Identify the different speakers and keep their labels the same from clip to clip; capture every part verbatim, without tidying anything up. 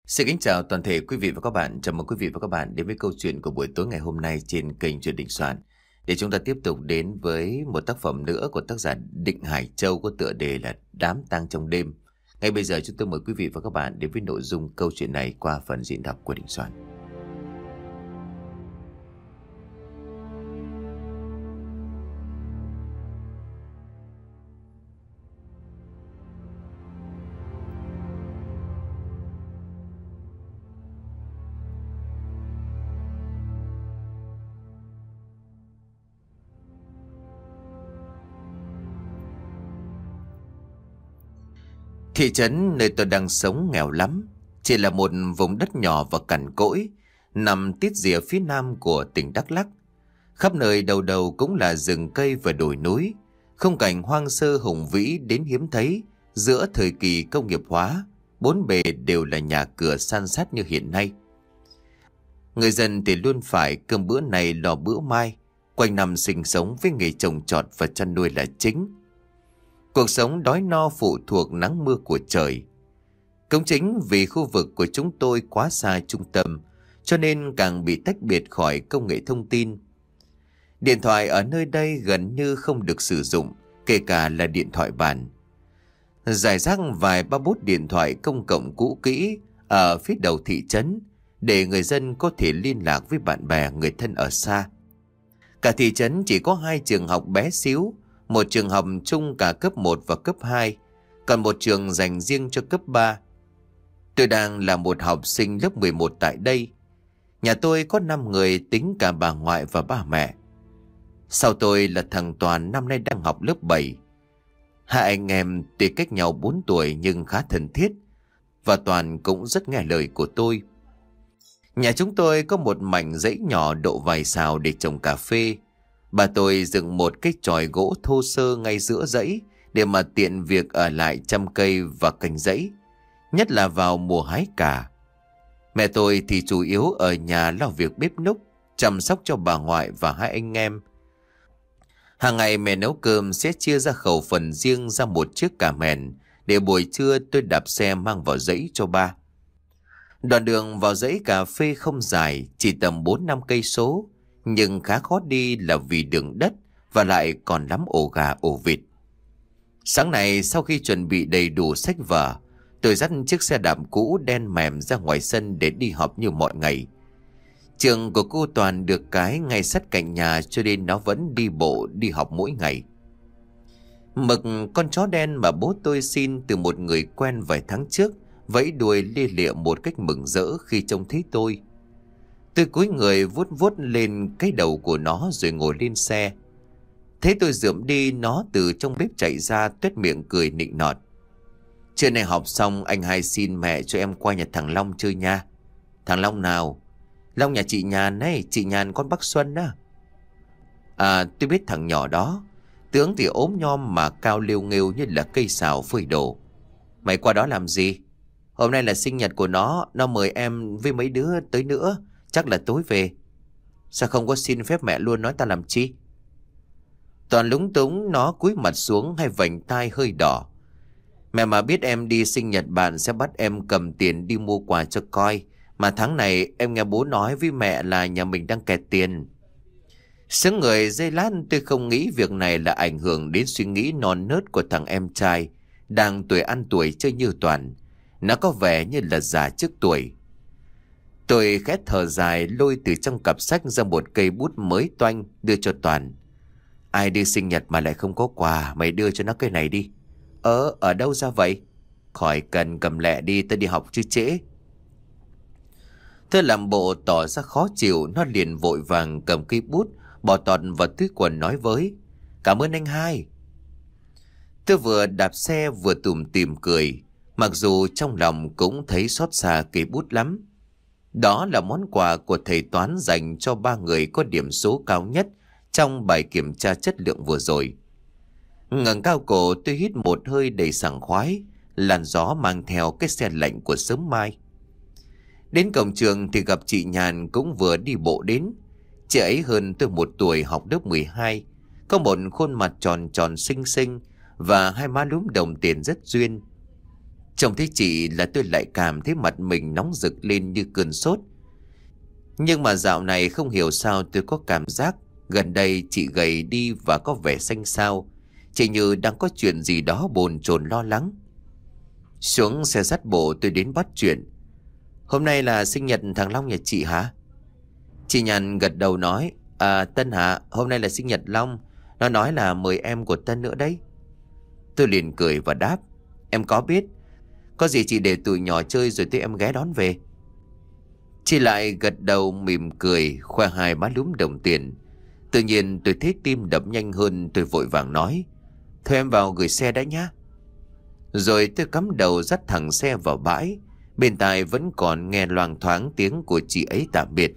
Speaker 1: Xin kính chào toàn thể quý vị và các bạn. Chào mừng quý vị và các bạn đến với câu chuyện của buổi tối ngày hôm nay trên kênh Truyện Đình Soạn. Để chúng ta tiếp tục đến với một tác phẩm nữa của tác giả Định Hải Châu có tựa đề là Đám tang trong đêm. Ngay bây giờ chúng tôi mời quý vị và các bạn đến với nội dung câu chuyện này qua phần diễn đọc của Đình Soạn. Thị trấn nơi tôi đang sống nghèo lắm, chỉ là một vùng đất nhỏ và cằn cỗi, nằm tít rìa phía nam của tỉnh Đắk Lắk. Khắp nơi đầu đầu cũng là rừng cây và đồi núi, khung cảnh hoang sơ hùng vĩ đến hiếm thấy giữa thời kỳ công nghiệp hóa, bốn bề đều là nhà cửa san sát như hiện nay. Người dân thì luôn phải cơm bữa này lò bữa mai, quanh năm sinh sống với nghề trồng trọt và chăn nuôi là chính. Cuộc sống đói no phụ thuộc nắng mưa của trời. Cũng chính vì khu vực của chúng tôi quá xa trung tâm, cho nên càng bị tách biệt khỏi công nghệ thông tin. Điện thoại ở nơi đây gần như không được sử dụng, kể cả là điện thoại bàn. Rải rác vài ba bút điện thoại công cộng cũ kỹ ở phía đầu thị trấn, để người dân có thể liên lạc với bạn bè người thân ở xa. Cả thị trấn chỉ có hai trường học bé xíu, một trường học chung cả cấp một và cấp hai, còn một trường dành riêng cho cấp ba. Tôi đang là một học sinh lớp mười một tại đây. Nhà tôi có năm người tính cả bà ngoại và ba mẹ. Sau tôi là thằng Toàn năm nay đang học lớp bảy. Hai anh em tuy cách nhau bốn tuổi nhưng khá thân thiết, và Toàn cũng rất nghe lời của tôi. Nhà chúng tôi có một mảnh dãy nhỏ độ vài sào để trồng cà phê. Bà tôi dựng một cái chòi gỗ thô sơ ngay giữa dãy để mà tiện việc ở lại chăm cây và canh dãy, nhất là vào mùa hái cà. Mẹ tôi thì chủ yếu ở nhà lo việc bếp núc, chăm sóc cho bà ngoại và hai anh em. Hàng ngày mẹ nấu cơm sẽ chia ra khẩu phần riêng ra một chiếc cà mèn để buổi trưa tôi đạp xe mang vào dãy cho ba. Đoạn đường vào dãy cà phê không dài, chỉ tầm bốn năm cây số, nhưng khá khó đi là vì đường đất và lại còn lắm ổ gà ổ vịt. Sáng nay sau khi chuẩn bị đầy đủ sách vở, tôi dắt chiếc xe đạp cũ đen mềm ra ngoài sân để đi học như mọi ngày. Trường của cô Toàn được cái ngay sát cạnh nhà, cho nên nó vẫn đi bộ đi học mỗi ngày. Mực, con chó đen mà bố tôi xin từ một người quen vài tháng trước, vẫy đuôi lia lịa một cách mừng rỡ khi trông thấy tôi. Tôi cúi người vuốt vuốt lên cái đầu của nó rồi ngồi lên xe. Thấy tôi rượm đi, nó từ trong bếp chạy ra tuét miệng cười nịnh nọt. Trưa nay học xong anh hai xin mẹ cho em qua nhà thằng Long chơi nha. Thằng Long nào? Long nhà chị Nhàn ấy, chị Nhàn con bác Xuân á. À, tôi biết thằng nhỏ đó. Tướng thì ốm nhom mà cao liêu nghêu như là cây sào phơi đồ. Mày qua đó làm gì? Hôm nay là sinh nhật của nó, nó mời em với mấy đứa tới nữa. Chắc là tối về. Sao không có xin phép mẹ luôn, nói ta làm chi? Toàn lúng túng, nó cúi mặt xuống, hai vành tai hơi đỏ. Mẹ mà biết em đi sinh nhật bạn sẽ bắt em cầm tiền đi mua quà cho coi. Mà tháng này em nghe bố nói với mẹ là nhà mình đang kẹt tiền. Sững người giây lát, tôi không nghĩ việc này là ảnh hưởng đến suy nghĩ non nớt của thằng em trai đang tuổi ăn tuổi chơi như Toàn. Nó có vẻ như là già trước tuổi. Tôi khẽ thở dài, lôi từ trong cặp sách ra một cây bút mới toanh đưa cho Toàn. Ai đi sinh nhật mà lại không có quà, mày đưa cho nó cái này đi. Ờ, ở đâu ra vậy? Khỏi cần, cầm lẹ đi, tao đi học chứ trễ. Tôi làm bộ tỏ ra khó chịu, nó liền vội vàng cầm cây bút, bỏ tọt vào túi quần nói với. Cảm ơn anh hai. Tôi vừa đạp xe vừa tủm tỉm cười, mặc dù trong lòng cũng thấy xót xa cây bút lắm. Đó là món quà của thầy toán dành cho ba người có điểm số cao nhất trong bài kiểm tra chất lượng vừa rồi. Ngẩng cao cổ, tôi hít một hơi đầy sảng khoái, làn gió mang theo cái se lạnh của sớm mai. Đến cổng trường thì gặp chị Nhàn cũng vừa đi bộ đến. Chị ấy hơn tôi một tuổi, học lớp mười hai, có một khuôn mặt tròn tròn xinh xinh và hai má lúm đồng tiền rất duyên. Trông thấy chị là tôi lại cảm thấy mặt mình nóng rực lên như cơn sốt. Nhưng mà dạo này không hiểu sao tôi có cảm giác gần đây chị gầy đi và có vẻ xanh xao. Chị như đang có chuyện gì đó bồn chồn lo lắng. Xuống xe dắt bộ tôi đến bắt chuyện. Hôm nay là sinh nhật thằng Long nhà chị hả? Chị Nhàn gật đầu nói, À Tân hả, hôm nay là sinh nhật Long. Nó nói là mời em của Tân nữa đấy. Tôi liền cười và đáp, em có biết. Có gì chị để tụi nhỏ chơi rồi tôi em ghé đón về. Chị lại gật đầu mỉm cười, khoe hai má lúm đồng tiền. Tự nhiên tôi thấy tim đập nhanh hơn, tôi vội vàng nói, thôi em vào gửi xe đã nhá. Rồi tôi cắm đầu dắt thẳng xe vào bãi. Bên tai vẫn còn nghe loang thoáng tiếng của chị ấy tạm biệt.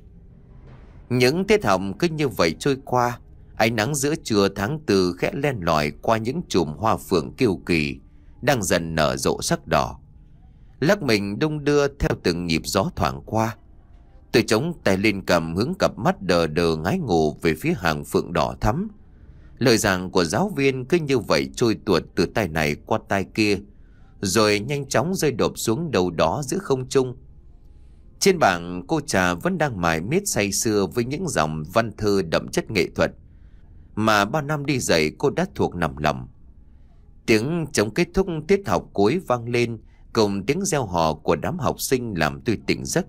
Speaker 1: Những tiết học cứ như vậy trôi qua. Ánh nắng giữa trưa tháng tư khẽ len lỏi qua những chùm hoa phượng kiêu kỳ đang dần nở rộ sắc đỏ, lắc mình đung đưa theo từng nhịp gió thoảng qua. Tôi chống tay lên cầm, hướng cặp mắt đờ đờ ngái ngủ về phía hàng phượng đỏ thắm. Lời giảng của giáo viên cứ như vậy trôi tuột từ tay này qua tay kia, rồi nhanh chóng rơi đổ xuống đâu đó giữa không trung. Trên bảng cô trà vẫn đang mải miết say sưa với những dòng văn thơ đậm chất nghệ thuật mà bao năm đi dạy cô đã thuộc nằm lòng. Tiếng trống kết thúc tiết học cuối vang lên, cùng tiếng reo hò của đám học sinh làm tôi tỉnh giấc.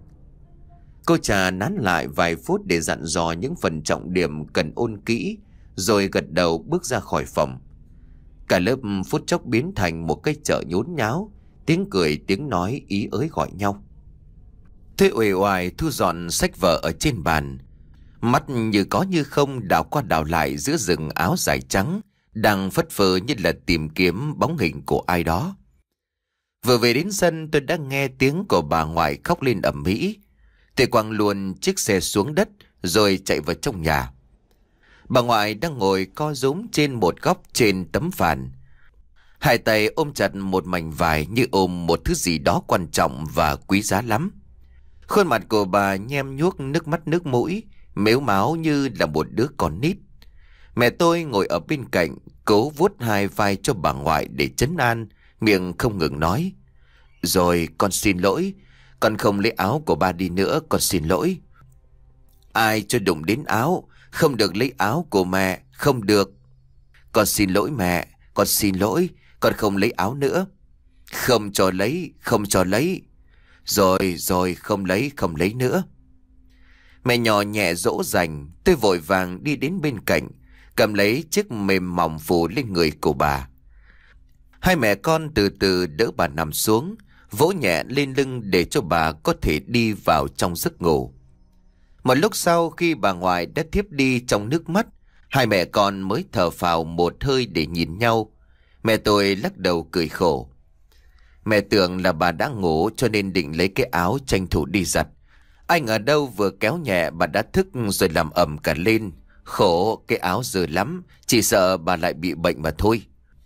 Speaker 1: Cô trà nán lại vài phút để dặn dò những phần trọng điểm cần ôn kỹ, rồi gật đầu bước ra khỏi phòng. Cả lớp phút chốc biến thành một cái chợ nhốn nháo, tiếng cười tiếng nói ý ới gọi nhau. Tôi uể oải thu dọn sách vở ở trên bàn, mắt như có như không đảo qua đảo lại giữa rừng áo dài trắng đang phất phơ như là tìm kiếm bóng hình của ai đó. Vừa về đến sân, tôi đã nghe tiếng của bà ngoại khóc lên ầm ĩ. Tôi quăng luôn chiếc xe xuống đất rồi chạy vào trong nhà. Bà ngoại đang ngồi co rúm trên một góc trên tấm phản, hai tay ôm chặt một mảnh vải như ôm một thứ gì đó quan trọng và quý giá lắm. Khuôn mặt của bà nhem nhuốc nước mắt nước mũi, mếu máo như là một đứa con nít. Mẹ tôi ngồi ở bên cạnh, cố vuốt hai vai cho bà ngoại để trấn an, miệng không ngừng nói, rồi con xin lỗi, con không lấy áo của ba đi nữa, con xin lỗi. Ai cho đụng đến áo, không được lấy áo của mẹ, không được. Con xin lỗi mẹ, con xin lỗi, con không lấy áo nữa. Không cho lấy, không cho lấy. Rồi, rồi, không lấy, không lấy nữa. Mẹ nhỏ nhẹ dỗ dành, tôi vội vàng đi đến bên cạnh, cầm lấy chiếc mềm mỏng phủ lên người của bà. Hai mẹ con từ từ đỡ bà nằm xuống, vỗ nhẹ lên lưng để cho bà có thể đi vào trong giấc ngủ. Một lúc sau, khi bà ngoại đã thiếp đi trong nước mắt, hai mẹ con mới thở phào một hơi để nhìn nhau. Mẹ tôi lắc đầu cười khổ. Mẹ tưởng là bà đã ngủ cho nên định lấy cái áo tranh thủ đi giặt. Anh ở đâu vừa kéo nhẹ bà đã thức rồi làm ầm cả lên. Khổ, cái áo dơ lắm, chỉ sợ bà lại bị bệnh mà thôi.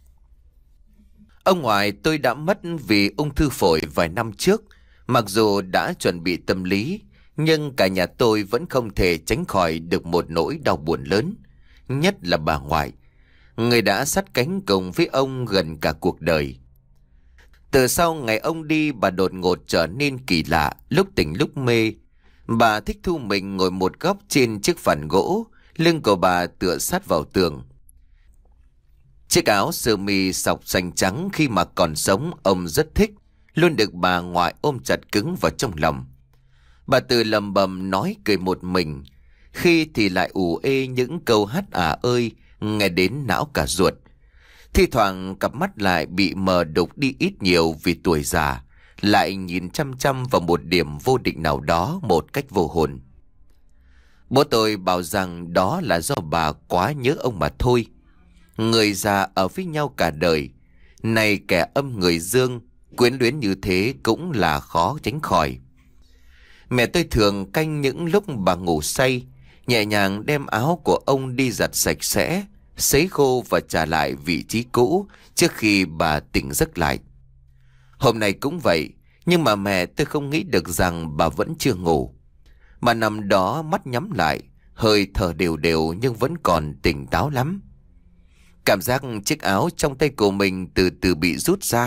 Speaker 1: Ông ngoại tôi đã mất vì ung thư phổi vài năm trước. Mặc dù đã chuẩn bị tâm lý, nhưng cả nhà tôi vẫn không thể tránh khỏi được một nỗi đau buồn lớn. Nhất là bà ngoại, người đã sát cánh cùng với ông gần cả cuộc đời. Từ sau ngày ông đi, bà đột ngột trở nên kỳ lạ, lúc tỉnh lúc mê. Bà thích thu mình ngồi một góc trên chiếc phản gỗ, lưng của bà tựa sát vào tường. Chiếc áo sơ mi sọc xanh trắng khi mà còn sống ông rất thích, luôn được bà ngoại ôm chặt cứng vào trong lòng. Bà tự lầm bầm nói cười một mình, khi thì lại ù ê những câu hát ả ơi, nghe đến não cả ruột. Thi thoảng cặp mắt lại bị mờ đục đi ít nhiều vì tuổi già, lại nhìn chăm chăm vào một điểm vô định nào đó một cách vô hồn. Bố tôi bảo rằng đó là do bà quá nhớ ông mà thôi. Người già ở với nhau cả đời, này kẻ âm người dương, quyến luyến như thế cũng là khó tránh khỏi. Mẹ tôi thường canh những lúc bà ngủ say, nhẹ nhàng đem áo của ông đi giặt sạch sẽ, sấy khô và trả lại vị trí cũ trước khi bà tỉnh giấc lại. Hôm nay cũng vậy, nhưng mà mẹ tôi không nghĩ được rằng bà vẫn chưa ngủ. Bà nằm đó mắt nhắm lại, hơi thở đều đều nhưng vẫn còn tỉnh táo lắm. Cảm giác chiếc áo trong tay của mình từ từ bị rút ra,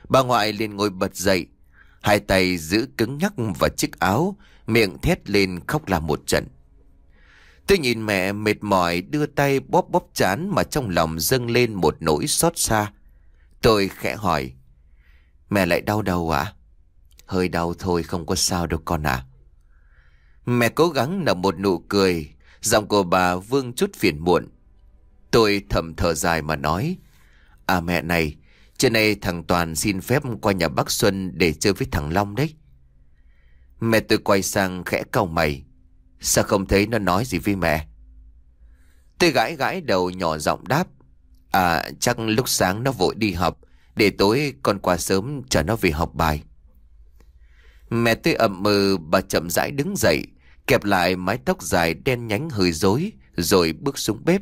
Speaker 1: Bà ngoại liền ngồi bật dậy, hai tay giữ cứng nhắc vào chiếc áo, miệng thét lên khóc làm một trận. Tôi nhìn mẹ mệt mỏi đưa tay bóp bóp trán mà trong lòng dâng lên một nỗi xót xa. Tôi khẽ hỏi: Mẹ lại đau đầu à? Hơi đau thôi, không có sao đâu con à. Mẹ cố gắng nở một nụ cười, giọng của bà vương chút phiền muộn. Tôi thầm thở dài mà nói: À mẹ này, trưa nay thằng Toàn xin phép qua nhà bác Xuân để chơi với thằng Long đấy. Mẹ tôi quay sang khẽ cau mày: Sao không thấy nó nói gì với mẹ? Tôi gãi gãi đầu nhỏ giọng đáp: À chắc lúc sáng nó vội đi học, để tối con qua sớm chờ nó về học bài. Mẹ tôi ậm ừ, bà chậm rãi đứng dậy, kẹp lại mái tóc dài đen nhánh hơi rối, rồi bước xuống bếp.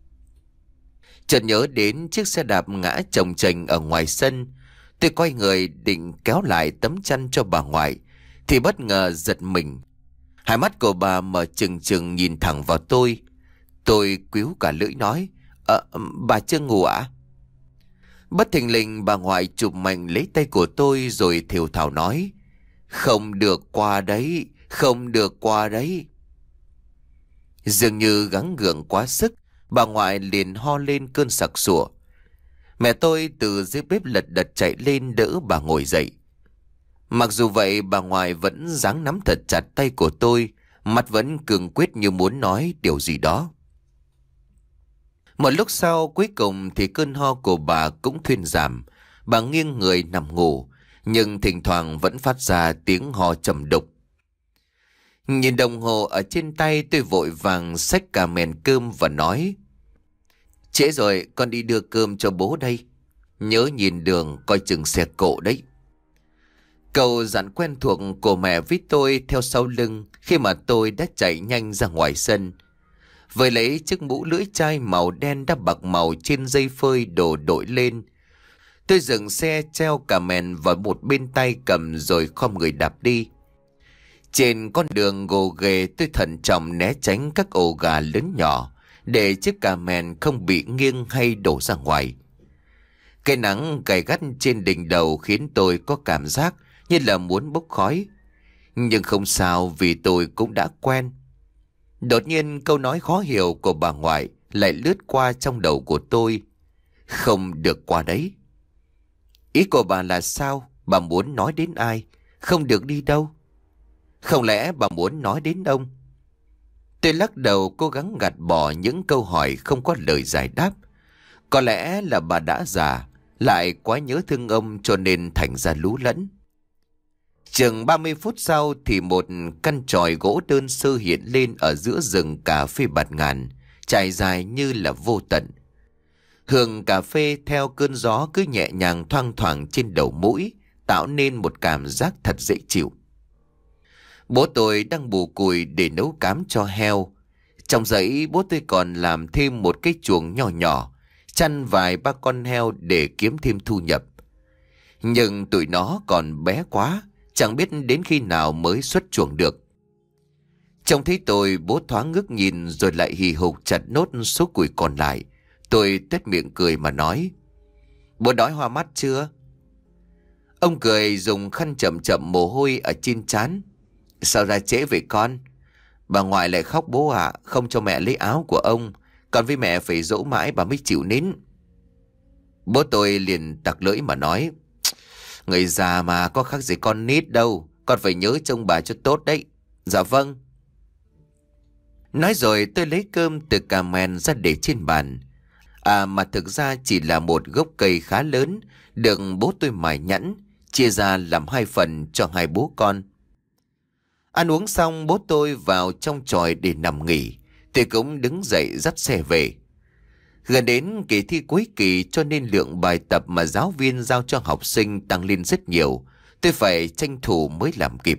Speaker 1: Chợt nhớ đến chiếc xe đạp ngã chồng chành ở ngoài sân, tôi quay người định kéo lại tấm chăn cho bà ngoại, thì bất ngờ giật mình. Hai mắt của bà mở trừng trừng nhìn thẳng vào tôi. Tôi quýu cả lưỡi nói: Ờ, bà chưa ngủ ạ? Bất thình lình bà ngoại chụp mạnh lấy tay của tôi rồi thều thào nói: Không được qua đấy, không được qua đấy. Dường như gắng gượng quá sức, bà ngoại liền ho lên cơn sặc sụa. Mẹ tôi từ dưới bếp lật đật chạy lên đỡ bà ngồi dậy. Mặc dù vậy, bà ngoại vẫn giáng nắm thật chặt tay của tôi, mặt vẫn cương quyết như muốn nói điều gì đó. Một lúc sau, cuối cùng thì cơn ho của bà cũng thuyên giảm. Bà nghiêng người nằm ngủ, nhưng thỉnh thoảng vẫn phát ra tiếng ho trầm đục. Nhìn đồng hồ ở trên tay, tôi vội vàng xách cả mền cơm và nói: Trễ rồi, con đi đưa cơm cho bố đây. Nhớ nhìn đường coi chừng xe cộ đấy. Câu dặn quen thuộc của mẹ với tôi theo sau lưng khi mà tôi đã chạy nhanh ra ngoài sân. Với lấy chiếc mũ lưỡi chai màu đen đã bạc màu trên dây phơi đổ đội lên, tôi dừng xe treo cả mền vào một bên tay cầm rồi khom người đạp đi. Trên con đường gồ ghề, tôi thận trọng né tránh các ổ gà lớn nhỏ để chiếc cà mền không bị nghiêng hay đổ ra ngoài. Cái nắng gay gắt trên đỉnh đầu khiến tôi có cảm giác như là muốn bốc khói. Nhưng không sao, vì tôi cũng đã quen. Đột nhiên câu nói khó hiểu của bà ngoại lại lướt qua trong đầu của tôi: Không được qua đấy. Ý của bà là sao? Bà muốn nói đến ai? Không được đi đâu? Không lẽ bà muốn nói đến ông? Tôi lắc đầu cố gắng gạt bỏ những câu hỏi không có lời giải đáp. Có lẽ là bà đã già, lại quá nhớ thương ông cho nên thành ra lú lẫn. Chừng ba mươi phút sau thì một căn chòi gỗ đơn sơ hiện lên ở giữa rừng cà phê bạt ngàn, trải dài như là vô tận. Hương cà phê theo cơn gió cứ nhẹ nhàng thoang thoảng trên đầu mũi, tạo nên một cảm giác thật dễ chịu. Bố tôi đang bù củi để nấu cám cho heo. Trong giấy bố tôi còn làm thêm một cái chuồng nhỏ nhỏ, chăn vài ba con heo để kiếm thêm thu nhập. Nhưng tụi nó còn bé quá, chẳng biết đến khi nào mới xuất chuồng được. Trông thấy tôi, bố thoáng ngước nhìn rồi lại hì hục chặt nốt số củi còn lại. Tôi tuét miệng cười mà nói: Bố đói hoa mắt chưa? Ông cười dùng khăn chậm chậm mồ hôi ở trên trán: Sao ra trễ vậy con? Bà ngoại lại khóc bố ạ, không cho mẹ lấy áo của ông. Con với mẹ phải dỗ mãi bà mới chịu nín. Bố tôi liền tặc lưỡi mà nói: Người già mà có khác gì con nít đâu, con phải nhớ trông bà cho tốt đấy. Dạ vâng. Nói rồi tôi lấy cơm từ cà mèn ra để trên bàn. À mà thực ra chỉ là một gốc cây khá lớn, được bố tôi mài nhẵn, chia ra làm hai phần cho hai bố con. Ăn uống xong, bố tôi vào trong chòi để nằm nghỉ. Tôi cũng đứng dậy dắt xe về. Gần đến kỳ thi cuối kỳ cho nên lượng bài tập mà giáo viên giao cho học sinh tăng lên rất nhiều. Tôi phải tranh thủ mới làm kịp.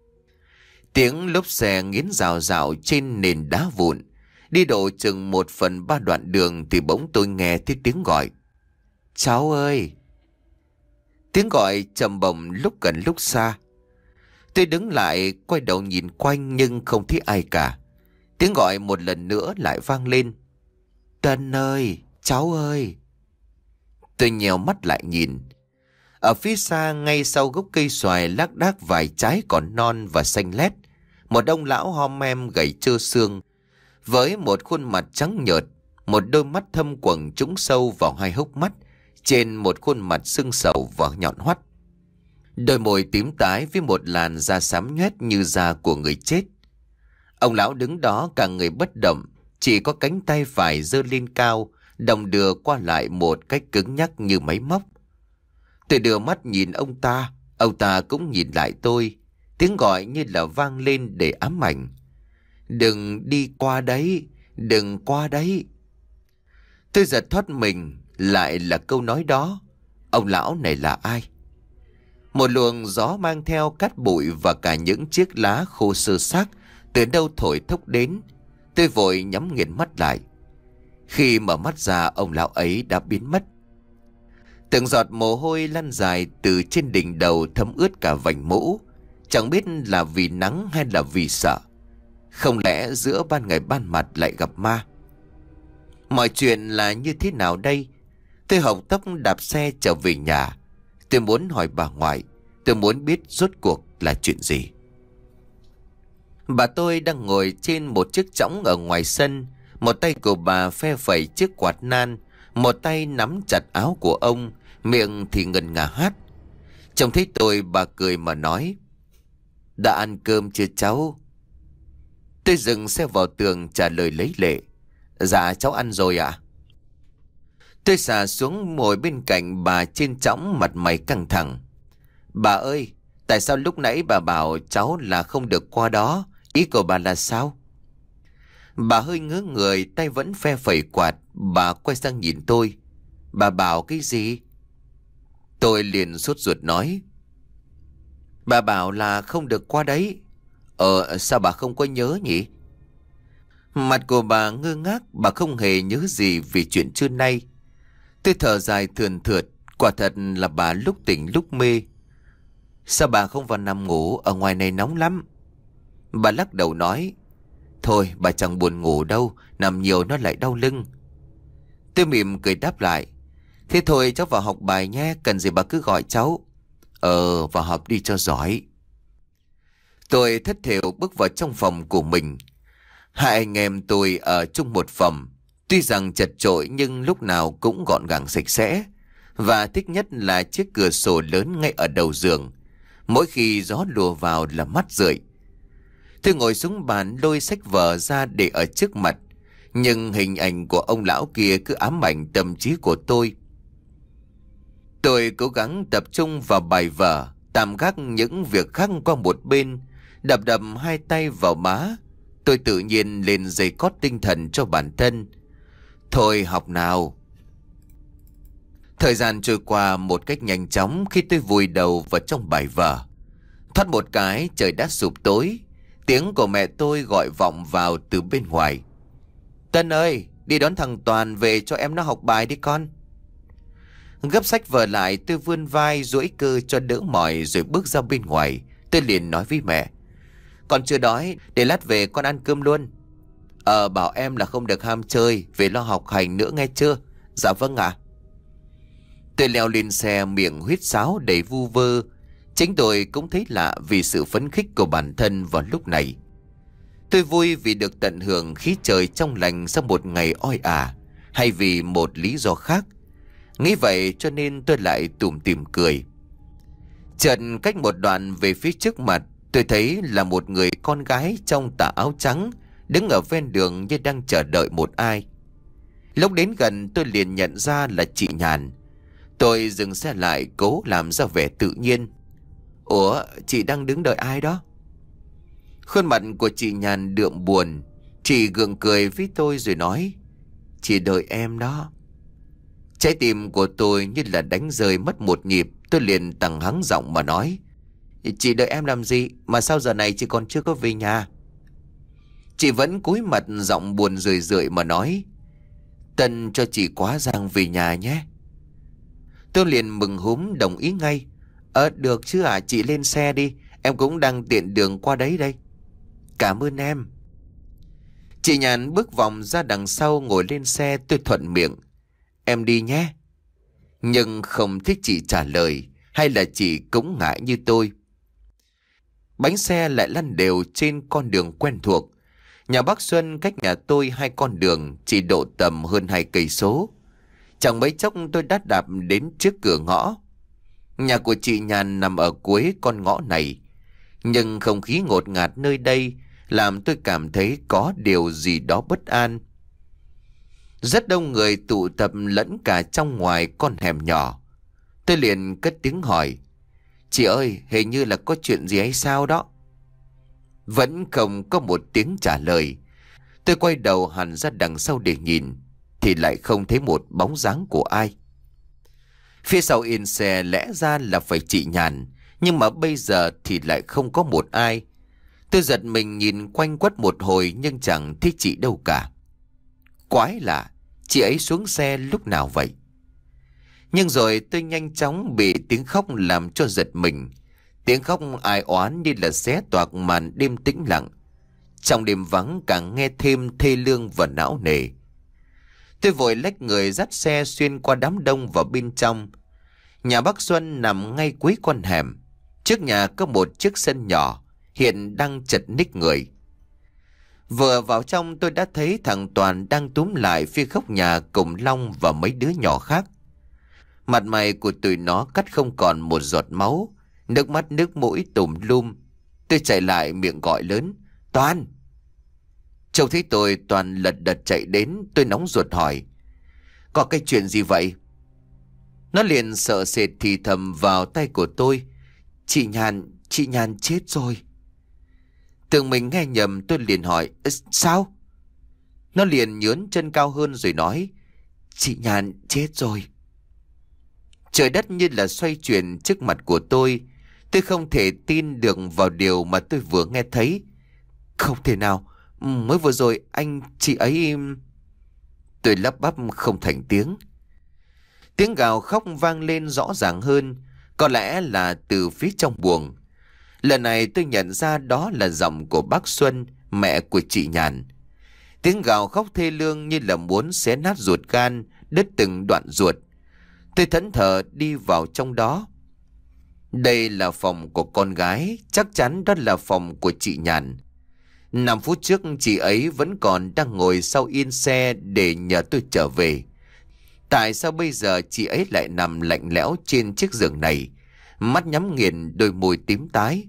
Speaker 1: Tiếng lốp xe nghiến rào rào trên nền đá vụn. Đi độ chừng một phần ba đoạn đường thì bỗng tôi nghe thấy tiếng gọi: Cháu ơi! Tiếng gọi trầm bổng lúc gần lúc xa. Tôi đứng lại quay đầu nhìn quanh nhưng không thấy ai cả. Tiếng gọi một lần nữa lại vang lên: Tân ơi! Cháu ơi! Tôi nhèo mắt lại nhìn. Ở phía xa ngay sau gốc cây xoài lác đác vài trái còn non và xanh lét, một ông lão hom mem gầy trơ xương, với một khuôn mặt trắng nhợt, một đôi mắt thâm quầng trũng sâu vào hai hốc mắt, trên một khuôn mặt sưng sầu và nhọn hoắt. Đôi môi tím tái với một làn da xám nhoét như da của người chết. Ông lão đứng đó cả người bất động, chỉ có cánh tay phải giơ lên cao, đong đưa qua lại một cách cứng nhắc như máy móc. Tôi đưa mắt nhìn ông ta, ông ta cũng nhìn lại tôi, tiếng gọi như là vang lên để ám ảnh. Đừng đi qua đấy, đừng qua đấy. Tôi giật thoát mình, lại là câu nói đó. Ông lão này là ai? Một luồng gió mang theo cát bụi và cả những chiếc lá khô sơ xác từ đâu thổi thốc đến. Tôi vội nhắm nghiền mắt lại. Khi mở mắt ra, ông lão ấy đã biến mất. Từng giọt mồ hôi lăn dài từ trên đỉnh đầu thấm ướt cả vành mũ. Chẳng biết là vì nắng hay là vì sợ. Không lẽ giữa ban ngày ban mặt lại gặp ma? Mọi chuyện là như thế nào đây? Tôi học tốc đạp xe trở về nhà. Tôi muốn hỏi bà ngoại. Tôi muốn biết rốt cuộc là chuyện gì. Bà tôi đang ngồi trên một chiếc chõng ở ngoài sân. Một tay của bà phe phẩy chiếc quạt nan, một tay nắm chặt áo của ông, miệng thì ngân ngà hát. Trông thấy tôi, bà cười mà nói: "Đã ăn cơm chưa cháu?" Tôi dừng xe vào tường trả lời lấy lệ: "Dạ cháu ăn rồi ạ." Tôi xà xuống ngồi bên cạnh bà trên chõng, mặt mày căng thẳng. "Bà ơi, tại sao lúc nãy bà bảo cháu là không được qua đó? Ý của bà là sao?" Bà hơi ngớ người, tay vẫn phe phẩy quạt. Bà quay sang nhìn tôi: "Bà bảo cái gì?" Tôi liền sốt ruột nói: "Bà bảo là không được qua đấy." Ờ sao bà không có nhớ nhỉ?" Mặt của bà ngơ ngác, bà không hề nhớ gì về chuyện trưa nay. Tôi thở dài thườn thượt, quả thật là bà lúc tỉnh lúc mê. "Sao bà không vào nằm ngủ, ở ngoài này nóng lắm." Bà lắc đầu nói: "Thôi bà chẳng buồn ngủ đâu, nằm nhiều nó lại đau lưng." Tôi mỉm cười đáp lại: "Thế thôi cháu vào học bài nhé, cần gì bà cứ gọi cháu." Ờ vào học đi cho giỏi." Tôi thất thểu bước vào trong phòng của mình. Hai anh em tôi ở chung một phòng. Tuy rằng chật chội nhưng lúc nào cũng gọn gàng sạch sẽ. Và thích nhất là chiếc cửa sổ lớn ngay ở đầu giường. Mỗi khi gió lùa vào là mát rượi. Tôi ngồi xuống bàn lôi sách vở ra để ở trước mặt. Nhưng hình ảnh của ông lão kia cứ ám ảnh tâm trí của tôi. Tôi cố gắng tập trung vào bài vở, tạm gác những việc khác qua một bên, đập đập hai tay vào má. Tôi tự nhiên lên giày cót tinh thần cho bản thân. Thôi học nào. Thời gian trôi qua một cách nhanh chóng khi tôi vùi đầu vào trong bài vở. Thoát một cái trời đã sụp tối. Tiếng của mẹ tôi gọi vọng vào từ bên ngoài: "Tân ơi, đi đón thằng Toàn về cho em nó học bài đi con." Gấp sách vở lại, tôi vươn vai duỗi cơ cho đỡ mỏi rồi bước ra bên ngoài. Tôi liền nói với mẹ: "Con chưa đói, để lát về con ăn cơm luôn." Ờ bảo em là không được ham chơi, về lo học hành nữa nghe chưa?" "Dạ vâng ạ." Tôi leo lên xe, miệng huýt sáo đầy vu vơ. Chính tôi cũng thấy lạ vì sự phấn khích của bản thân vào lúc này. Tôi vui vì được tận hưởng khí trời trong lành sau một ngày oi ả, hay vì một lý do khác. Nghĩ vậy cho nên tôi lại tủm tỉm cười. Chợt cách một đoạn về phía trước mặt, tôi thấy là một người con gái trong tà áo trắng đứng ở ven đường như đang chờ đợi một ai. Lúc đến gần tôi liền nhận ra là chị Nhàn. Tôi dừng xe lại, cố làm ra vẻ tự nhiên. "Ủa, chị đang đứng đợi ai đó?" Khuôn mặt của chị Nhàn đượm buồn. Chị gượng cười với tôi rồi nói: "Chị đợi em đó." Trái tim của tôi như là đánh rơi mất một nhịp. Tôi liền tăng hắng giọng mà nói: "Chị đợi em làm gì mà sao giờ này chị còn chưa có về nhà?" Chị vẫn cúi mặt giọng buồn rười rượi mà nói: "Tân cho chị quá giang về nhà nhé." Tôi liền mừng húm đồng ý ngay: "Ờ được chứ ạ, à, chị lên xe đi, em cũng đang tiện đường qua đấy đây." "Cảm ơn em." Chị Nhàn bước vòng ra đằng sau ngồi lên xe. Tôi thuận miệng: "Em đi nhé." Nhưng không thích chị trả lời, hay là chị cũng ngại như tôi? Bánh xe lại lăn đều trên con đường quen thuộc. Nhà bác Xuân cách nhà tôi hai con đường, chỉ độ tầm hơn hai cây số. Chẳng mấy chốc tôi đã đạp đến trước cửa ngõ. Nhà của chị Nhàn nằm ở cuối con ngõ này, nhưng không khí ngột ngạt nơi đây làm tôi cảm thấy có điều gì đó bất an. Rất đông người tụ tập lẫn cả trong ngoài con hẻm nhỏ. Tôi liền cất tiếng hỏi: "Chị ơi, hình như là có chuyện gì hay sao đó?" Vẫn không có một tiếng trả lời. Tôi quay đầu hẳn ra đằng sau để nhìn, thì lại không thấy một bóng dáng của ai. Phía sau yên xe lẽ ra là phải chị Nhàn, nhưng mà bây giờ thì lại không có một ai. Tôi giật mình nhìn quanh quất một hồi nhưng chẳng thấy chị đâu cả. Quái lạ, chị ấy xuống xe lúc nào vậy? Nhưng rồi tôi nhanh chóng bị tiếng khóc làm cho giật mình. Tiếng khóc ai oán như là xé toạc màn đêm tĩnh lặng. Trong đêm vắng càng nghe thêm thê lương và não nề. Tôi vội lách người dắt xe xuyên qua đám đông vào bên trong. Nhà bác Xuân nằm ngay cuối con hẻm. Trước nhà có một chiếc sân nhỏ, hiện đang chật ních người. Vừa vào trong tôi đã thấy thằng Toàn đang túm lại phía góc nhà cùng Long và mấy đứa nhỏ khác. Mặt mày của tụi nó cắt không còn một giọt máu, nước mắt nước mũi tùm lum. Tôi chạy lại miệng gọi lớn: "Toàn!" Trông thấy tôi, Toàn lật đật chạy đến. Tôi nóng ruột hỏi: "Có cái chuyện gì vậy?" Nó liền sợ sệt thì thầm vào tay của tôi: "Chị Nhàn, chị Nhàn chết rồi." Tưởng mình nghe nhầm, tôi liền hỏi: "Sao?" Nó liền nhướn chân cao hơn rồi nói: "Chị Nhàn chết rồi." Trời đất như là xoay chuyển trước mặt của tôi. Tôi không thể tin được vào điều mà tôi vừa nghe thấy. "Không thể nào, mới vừa rồi anh chị ấy..." Tôi lắp bắp không thành tiếng. Tiếng gào khóc vang lên rõ ràng hơn, có lẽ là từ phía trong buồng. Lần này tôi nhận ra đó là giọng của bác Xuân, mẹ của chị Nhàn. Tiếng gào khóc thê lương như là muốn xé nát ruột gan, đứt từng đoạn ruột. Tôi thẫn thờ đi vào trong đó. Đây là phòng của con gái, chắc chắn đó là phòng của chị Nhàn. Năm phút trước chị ấy vẫn còn đang ngồi sau yên xe để nhờ tôi trở về. Tại sao bây giờ chị ấy lại nằm lạnh lẽo trên chiếc giường này, mắt nhắm nghiền, đôi môi tím tái?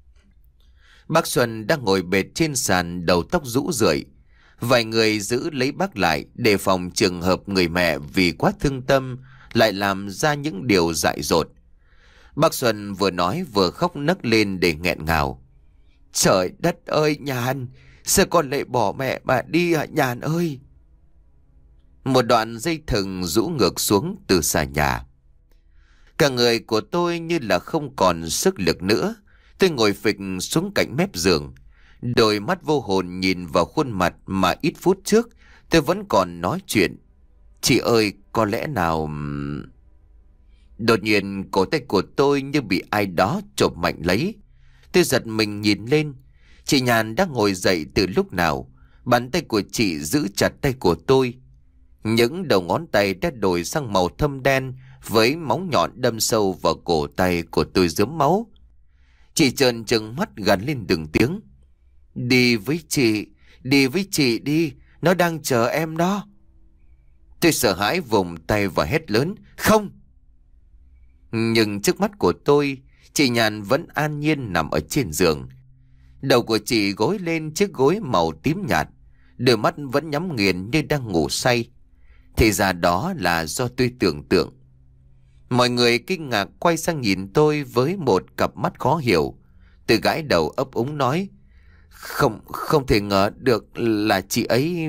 Speaker 1: Bác Xuân đang ngồi bệt trên sàn, đầu tóc rũ rượi. Vài người giữ lấy bác lại đề phòng trường hợp người mẹ vì quá thương tâm lại làm ra những điều dại dột. Bác Xuân vừa nói vừa khóc nấc lên để nghẹn ngào: "Trời đất ơi Nhàn, sao con lại bỏ mẹ mà đi hả Nhàn ơi?" Một đoạn dây thừng rũ ngược xuống từ xà nhà. Cả người của tôi như là không còn sức lực nữa. Tôi ngồi phịch xuống cạnh mép giường, đôi mắt vô hồn nhìn vào khuôn mặt mà ít phút trước tôi vẫn còn nói chuyện. "Chị ơi, có lẽ nào..." Đột nhiên cổ tay của tôi như bị ai đó chộp mạnh lấy. Tôi giật mình nhìn lên. Chị Nhàn đã ngồi dậy từ lúc nào. Bàn tay của chị giữ chặt tay của tôi. Những đầu ngón tay đã đổi sang màu thâm đen với móng nhọn đâm sâu vào cổ tay của tôi rớm máu. Chị trợn trừng mắt gằn lên từng tiếng: "Đi với chị, đi với chị đi, nó đang chờ em đó." Tôi sợ hãi vùng tay và hét lớn: "Không!" Nhưng trước mắt của tôi, chị Nhàn vẫn an nhiên nằm ở trên giường. Đầu của chị gối lên chiếc gối màu tím nhạt, đôi mắt vẫn nhắm nghiền như đang ngủ say. Thì ra đó là do tôi tưởng tượng. Mọi người kinh ngạc quay sang nhìn tôi với một cặp mắt khó hiểu. Tôi gãi đầu ấp úng nói: Không, không thể ngờ được là chị ấy..."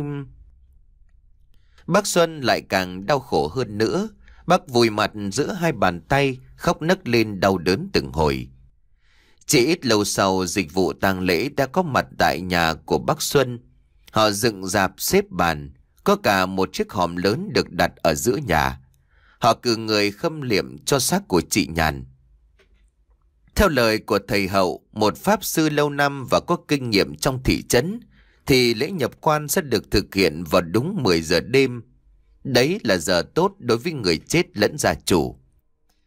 Speaker 1: Bác Xuân lại càng đau khổ hơn nữa. Bác vùi mặt giữa hai bàn tay, khóc nấc lên đau đớn từng hồi. Chỉ ít lâu sau, dịch vụ tang lễ đã có mặt tại nhà của bác Xuân. Họ dựng rạp xếp bàn, có cả một chiếc hòm lớn được đặt ở giữa nhà. Họ cử người khâm liệm cho xác của chị Nhàn. Theo lời của thầy Hậu, một pháp sư lâu năm và có kinh nghiệm trong thị trấn, thì lễ nhập quan sẽ được thực hiện vào đúng mười giờ đêm. Đấy là giờ tốt đối với người chết lẫn gia chủ.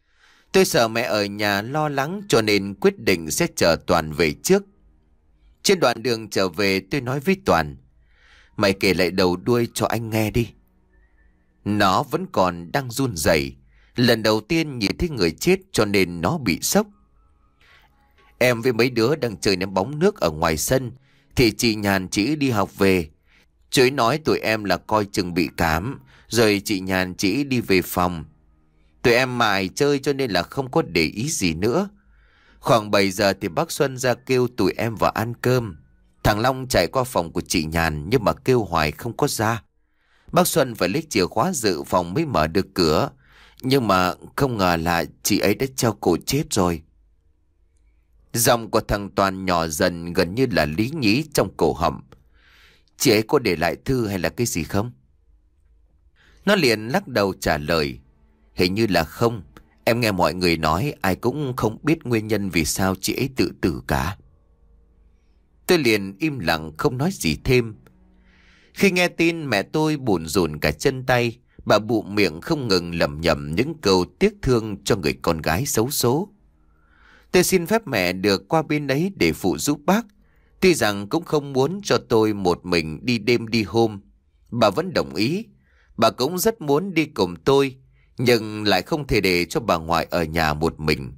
Speaker 1: Tôi sợ mẹ ở nhà lo lắng cho nên quyết định sẽ chờ Toàn về trước. Trên đoạn đường trở về tôi nói với Toàn: Mày kể lại đầu đuôi cho anh nghe đi. Nó vẫn còn đang run rẩy. Lần đầu tiên nhìn thấy người chết cho nên nó bị sốc. Em với mấy đứa đang chơi ném bóng nước ở ngoài sân thì chị Nhàn chỉ đi học về. Chú ấy nói tụi em là coi chừng bị cảm, rồi chị Nhàn chỉ đi về phòng. Tụi em mải chơi cho nên là không có để ý gì nữa. Khoảng bảy giờ thì bác Xuân ra kêu tụi em vào ăn cơm. Thằng Long chạy qua phòng của chị Nhàn nhưng mà kêu hoài không có ra. Bác Xuân phải lấy chìa khóa dự phòng mới mở được cửa. Nhưng mà không ngờ là chị ấy đã treo cổ chết rồi. Giọng của thằng Toàn nhỏ dần, gần như là lý nhí trong cổ họng. Chị ấy có để lại thư hay là cái gì không? Nó liền lắc đầu trả lời: Hình như là không. Em nghe mọi người nói ai cũng không biết nguyên nhân vì sao chị ấy tự tử cả. Tôi liền im lặng không nói gì thêm. Khi nghe tin mẹ tôi bủn rủn cả chân tay. Bà bụm miệng không ngừng lẩm nhẩm những câu tiếc thương cho người con gái xấu số. Tôi xin phép mẹ được qua bên ấy để phụ giúp bác. Tuy rằng cũng không muốn cho tôi một mình đi đêm đi hôm. Bà vẫn đồng ý. Bà cũng rất muốn đi cùng tôi, nhưng lại không thể để cho bà ngoại ở nhà một mình.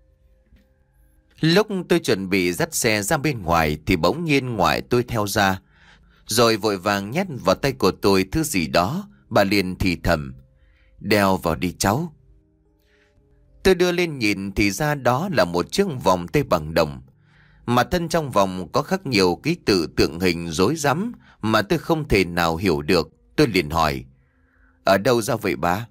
Speaker 1: Lúc tôi chuẩn bị dắt xe ra bên ngoài thì bỗng nhiên ngoại tôi theo ra, rồi vội vàng nhét vào tay của tôi thứ gì đó. Bà liền thì thầm: Đeo vào đi cháu. Tôi đưa lên nhìn thì ra đó là một chiếc vòng tay bằng đồng. Mà thân trong vòng có khắc nhiều ký tự tượng hình rối rắm mà tôi không thể nào hiểu được. Tôi liền hỏi: Ở đâu ra vậy bà?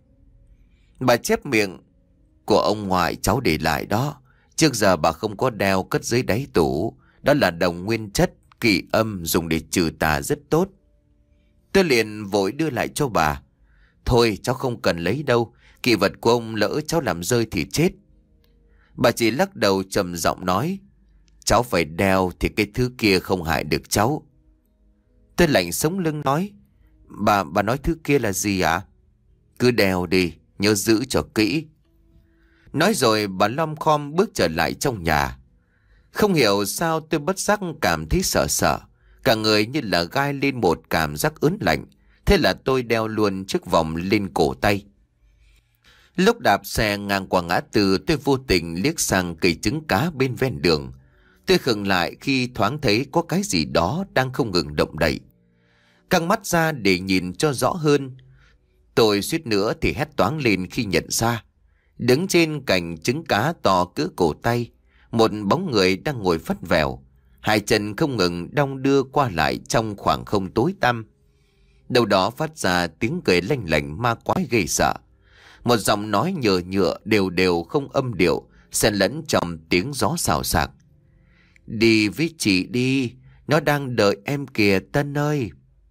Speaker 1: Bà chép miệng: Của ông ngoại cháu để lại đó. Trước giờ bà không có đeo, cất dưới đáy tủ. Đó là đồng nguyên chất kỳ âm, dùng để trừ tà rất tốt. Tôi liền vội đưa lại cho bà: Thôi cháu không cần lấy đâu. Kỳ vật của ông lỡ cháu làm rơi thì chết. Bà chỉ lắc đầu trầm giọng nói: Cháu phải đeo thì cái thứ kia không hại được cháu. Tôi lạnh sống lưng nói: Bà, bà nói thứ kia là gì ạ? Cứ đeo đi, nhớ giữ cho kỹ. Nói rồi bà lom khom bước trở lại trong nhà. Không hiểu sao tôi bất giác cảm thấy sợ sợ. Cả người như là gai lên một cảm giác ớn lạnh. Thế là tôi đeo luôn chiếc vòng lên cổ tay. Lúc đạp xe ngang qua ngã tư, tôi vô tình liếc sang cây trứng cá bên ven đường. Tôi khựng lại khi thoáng thấy có cái gì đó đang không ngừng động đậy. Căng mắt ra để nhìn cho rõ hơn. Tôi suýt nữa thì hét toáng lên khi nhận ra, đứng trên cành trứng cá to cỡ cổ tay, một bóng người đang ngồi phắt vẻo, hai chân không ngừng đong đưa qua lại trong khoảng không tối tăm. Đâu đó phát ra tiếng cười lanh lảnh ma quái ghê sợ. Một giọng nói nhờ nhựa đều đều không âm điệu, xen lẫn trong tiếng gió xào xạc: Đi với chị đi, nó đang đợi em kìa Tân ơi.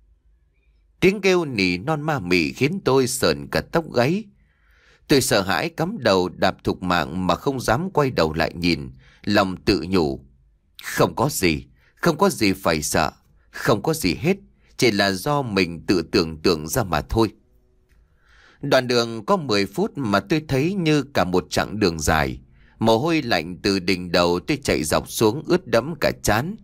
Speaker 1: Tiếng kêu nỉ non ma mị khiến tôi sởn cả tóc gáy. Tôi sợ hãi cắm đầu đạp thục mạng mà không dám quay đầu lại nhìn, lòng tự nhủ: Không có gì, không có gì phải sợ, không có gì hết, chỉ là do mình tự tưởng tượng ra mà thôi. Đoạn đường có mười phút mà tôi thấy như cả một chặng đường dài. Mồ hôi lạnh từ đỉnh đầu tôi chạy dọc xuống ướt đẫm cả trán.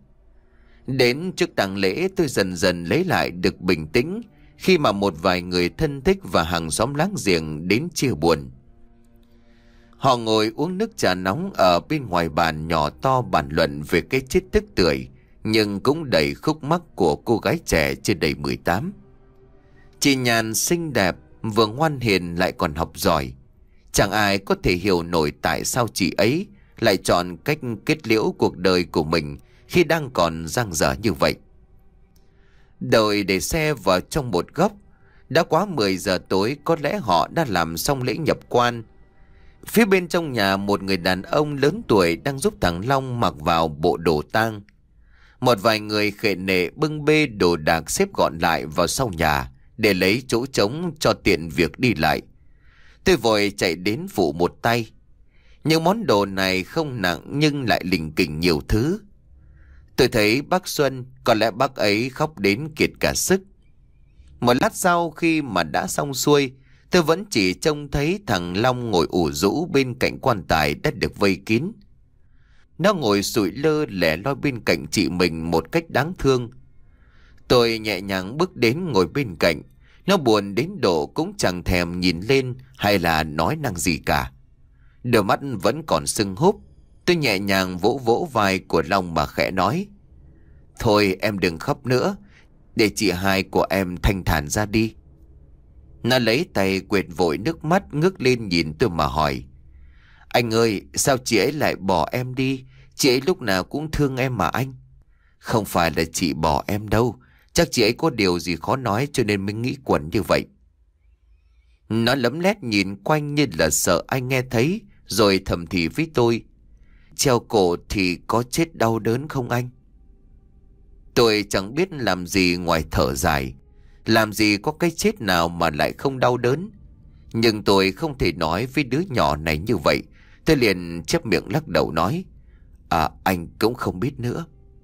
Speaker 1: Đến trước tang lễ tôi dần dần lấy lại được bình tĩnh khi mà một vài người thân thích và hàng xóm láng giềng đến chia buồn. Họ ngồi uống nước trà nóng ở bên ngoài bàn nhỏ to bàn luận về cái chết tức tưởi nhưng cũng đầy khúc mắc của cô gái trẻ chưa đầy mười tám. Chị Nhàn xinh đẹp, vừa ngoan hiền lại còn học giỏi. Chẳng ai có thể hiểu nổi tại sao chị ấy lại chọn cách kết liễu cuộc đời của mình khi đang còn dang dở như vậy. Đợi để xe vào trong một góc. Đã quá mười giờ tối, có lẽ họ đã làm xong lễ nhập quan. Phía bên trong nhà, một người đàn ông lớn tuổi đang giúp thằng Long mặc vào bộ đồ tang. Một vài người khệ nệ bưng bê đồ đạc xếp gọn lại vào sau nhà để lấy chỗ trống cho tiện việc đi lại. Tôi vội chạy đến phụ một tay. Những món đồ này không nặng nhưng lại lình kình nhiều thứ. Tôi thấy bác Xuân, có lẽ bác ấy khóc đến kiệt cả sức. Một lát sau khi mà đã xong xuôi, Tôi vẫn chỉ trông thấy thằng Long ngồi ủ rũ bên cạnh quan tài đã được vây kín. Nó ngồi sụi lơ lẻ loi bên cạnh chị mình một cách đáng thương. Tôi nhẹ nhàng bước đến ngồi bên cạnh. Nó buồn đến độ cũng chẳng thèm nhìn lên hay là nói năng gì cả. Đôi mắt vẫn còn sưng húp. Tôi nhẹ nhàng vỗ vỗ vai của Long mà khẽ nói: "Thôi em đừng khóc nữa, để chị hai của em thanh thản ra đi." Nó lấy tay quệt vội nước mắt, ngước lên nhìn tôi mà hỏi: "Anh ơi, sao chị ấy lại bỏ em đi? Chị ấy lúc nào cũng thương em mà anh." "Không phải là chị bỏ em đâu. Chắc chị ấy có điều gì khó nói cho nên mới nghĩ quẩn như vậy." Nó lấm lét nhìn quanh như là sợ anh nghe thấy, rồi thầm thì với tôi: "Treo cổ thì có chết đau đớn không anh?" Tôi chẳng biết làm gì ngoài thở dài. Làm gì có cái chết nào mà lại không đau đớn. Nhưng tôi không thể nói với đứa nhỏ này như vậy. Tôi liền chép miệng lắc đầu nói: "À, anh cũng không biết nữa."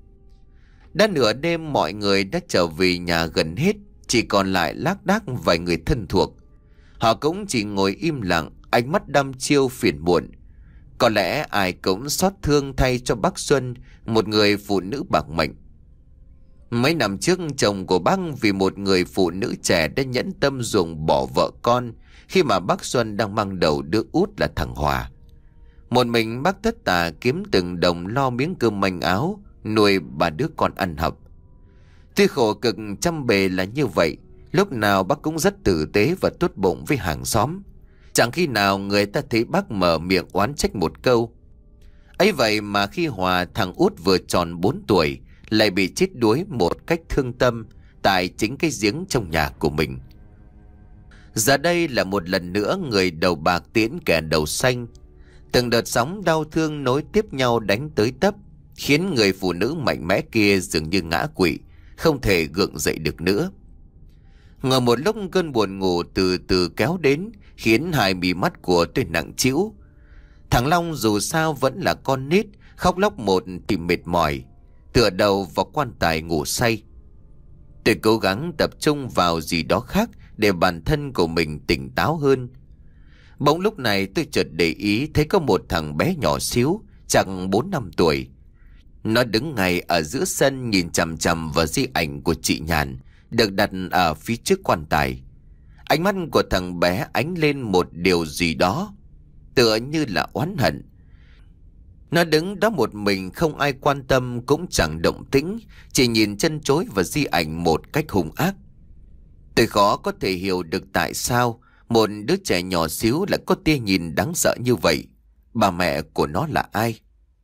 Speaker 1: Đã nửa đêm mọi người đã trở về nhà gần hết. Chỉ còn lại lác đác vài người thân thuộc. Họ cũng chỉ ngồi im lặng, ánh mắt đăm chiêu phiền muộn. Có lẽ ai cũng xót thương thay cho bác Xuân, một người phụ nữ bạc mệnh. Mấy năm trước, chồng của bác vì một người phụ nữ trẻ đã nhẫn tâm ruồng bỏ vợ con khi mà bác Xuân đang mang đầu đứa út là thằng Hòa. Một mình bác tất tả kiếm từng đồng lo miếng cơm manh áo, nuôi ba đứa con ăn học. Tuy khổ cực chăm bề là như vậy, lúc nào bác cũng rất tử tế và tốt bụng với hàng xóm. Chẳng khi nào người ta thấy bác mở miệng oán trách một câu. Ấy vậy mà khi Hòa, thằng út vừa tròn bốn tuổi, lại bị chết đuối một cách thương tâm tại chính cái giếng trong nhà của mình. Giờ đây là một lần nữa người đầu bạc tiễn kẻ đầu xanh. Từng đợt sóng đau thương nối tiếp nhau đánh tới tấp, khiến người phụ nữ mạnh mẽ kia dường như ngã quỵ, không thể gượng dậy được nữa. Ngồi một lúc, cơn buồn ngủ từ từ kéo đến, khiến hai mí mắt của tôi nặng trĩu. Thằng Long dù sao vẫn là con nít, khóc lóc một thì mệt mỏi, tựa đầu vào quan tài ngủ say. Tôi cố gắng tập trung vào gì đó khác để bản thân của mình tỉnh táo hơn. Bỗng lúc này tôi chợt để ý thấy có một thằng bé nhỏ xíu, chẳng bốn năm tuổi. Nó đứng ngay ở giữa sân nhìn chằm chằm vào di ảnh của chị Nhàn được đặt ở phía trước quan tài. Ánh mắt của thằng bé ánh lên một điều gì đó, tựa như là oán hận. Nó đứng đó một mình, không ai quan tâm cũng chẳng động tĩnh, chỉ nhìn chân chối vào di ảnh một cách hung ác. Tôi khó có thể hiểu được tại sao một đứa trẻ nhỏ xíu lại có tia nhìn đáng sợ như vậy. Bà mẹ của nó là ai?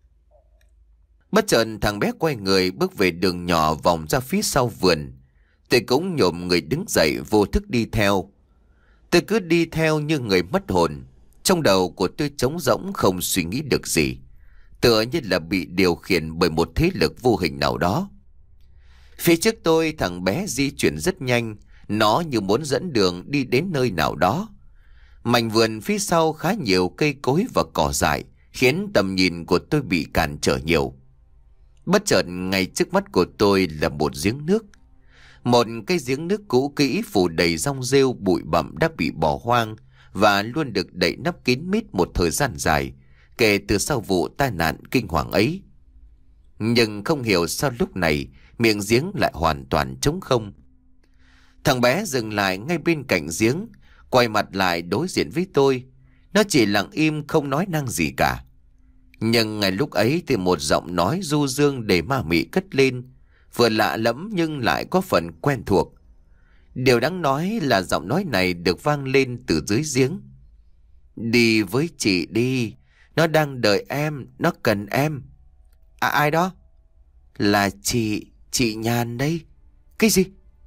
Speaker 1: Bất chợt thằng bé quay người bước về đường nhỏ vòng ra phía sau vườn. Tôi cũng nhổm người đứng dậy vô thức đi theo. Tôi cứ đi theo như người mất hồn. Trong đầu của tôi trống rỗng, không suy nghĩ được gì, tựa như là bị điều khiển bởi một thế lực vô hình nào đó. Phía trước tôi, thằng bé di chuyển rất nhanh. Nó như muốn dẫn đường đi đến nơi nào đó. Mảnh vườn phía sau khá nhiều cây cối và cỏ dại, khiến tầm nhìn của tôi bị cản trở nhiều. Bất chợt ngay trước mắt của tôi là một giếng nước. Một cái giếng nước cũ kỹ phủ đầy rong rêu bụi bặm đã bị bỏ hoang và luôn được đậy nắp kín mít một thời gian dài kể từ sau vụ tai nạn kinh hoàng ấy. Nhưng không hiểu sao lúc này miệng giếng lại hoàn toàn trống không. Thằng bé dừng lại ngay bên cạnh giếng, quay mặt lại đối diện với tôi. Nó chỉ lặng im không nói năng gì cả. Nhưng ngay lúc ấy thì một giọng nói du dương đầy ma mị cất lên, vừa lạ lẫm nhưng lại có phần quen thuộc. Điều đáng nói là giọng nói này được vang lên từ dưới giếng. "Đi với chị đi, nó đang đợi em, nó cần em." "À, ai đó?" "Là chị, chị Nhàn đây." "Cái gì?"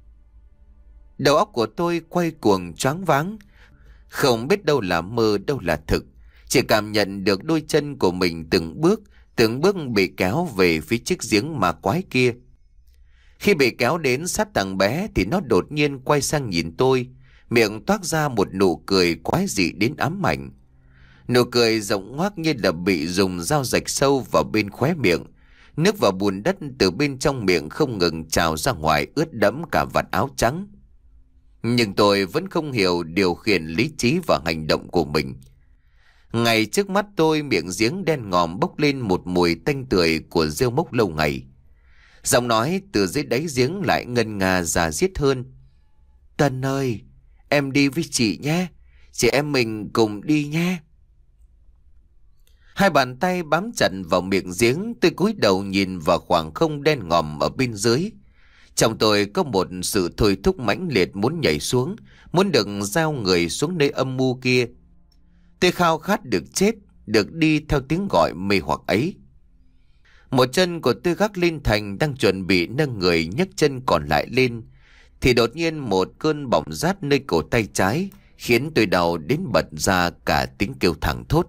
Speaker 1: Đầu óc của tôi quay cuồng choáng váng, không biết đâu là mơ đâu là thực. Chỉ cảm nhận được đôi chân của mình từng bước từng bước bị kéo về phía chiếc giếng ma quái kia. Khi bị kéo đến sát thằng bé thì nó đột nhiên quay sang nhìn tôi, miệng toát ra một nụ cười quái dị đến ám ảnh. Nụ cười rộng ngoác như là bị dùng dao rạch sâu vào bên khóe miệng. Nước và bùn đất từ bên trong miệng không ngừng trào ra ngoài, ướt đẫm cả vạt áo trắng. Nhưng tôi vẫn không hiểu điều khiển lý trí và hành động của mình. Ngay trước mắt tôi, miệng giếng đen ngòm bốc lên một mùi tanh tưởi của rêu mốc lâu ngày. Giọng nói từ dưới đáy giếng lại ngân nga già diết hơn. Tân ơi, em đi với chị nhé. Chị em mình cùng đi nhé. Hai bàn tay bám chặt vào miệng giếng, tôi cúi đầu nhìn vào khoảng không đen ngòm ở bên dưới. Trong tôi có một sự thôi thúc mãnh liệt muốn nhảy xuống, muốn được giao người xuống nơi âm mưu kia. Tôi khao khát được chết, được đi theo tiếng gọi mê hoặc ấy. Một chân của tôi gác lên thành, đang chuẩn bị nâng người nhấc chân còn lại lên, thì đột nhiên một cơn bỏng rát nơi cổ tay trái khiến tôi đau đến bật ra cả tiếng kêu thẳng thốt.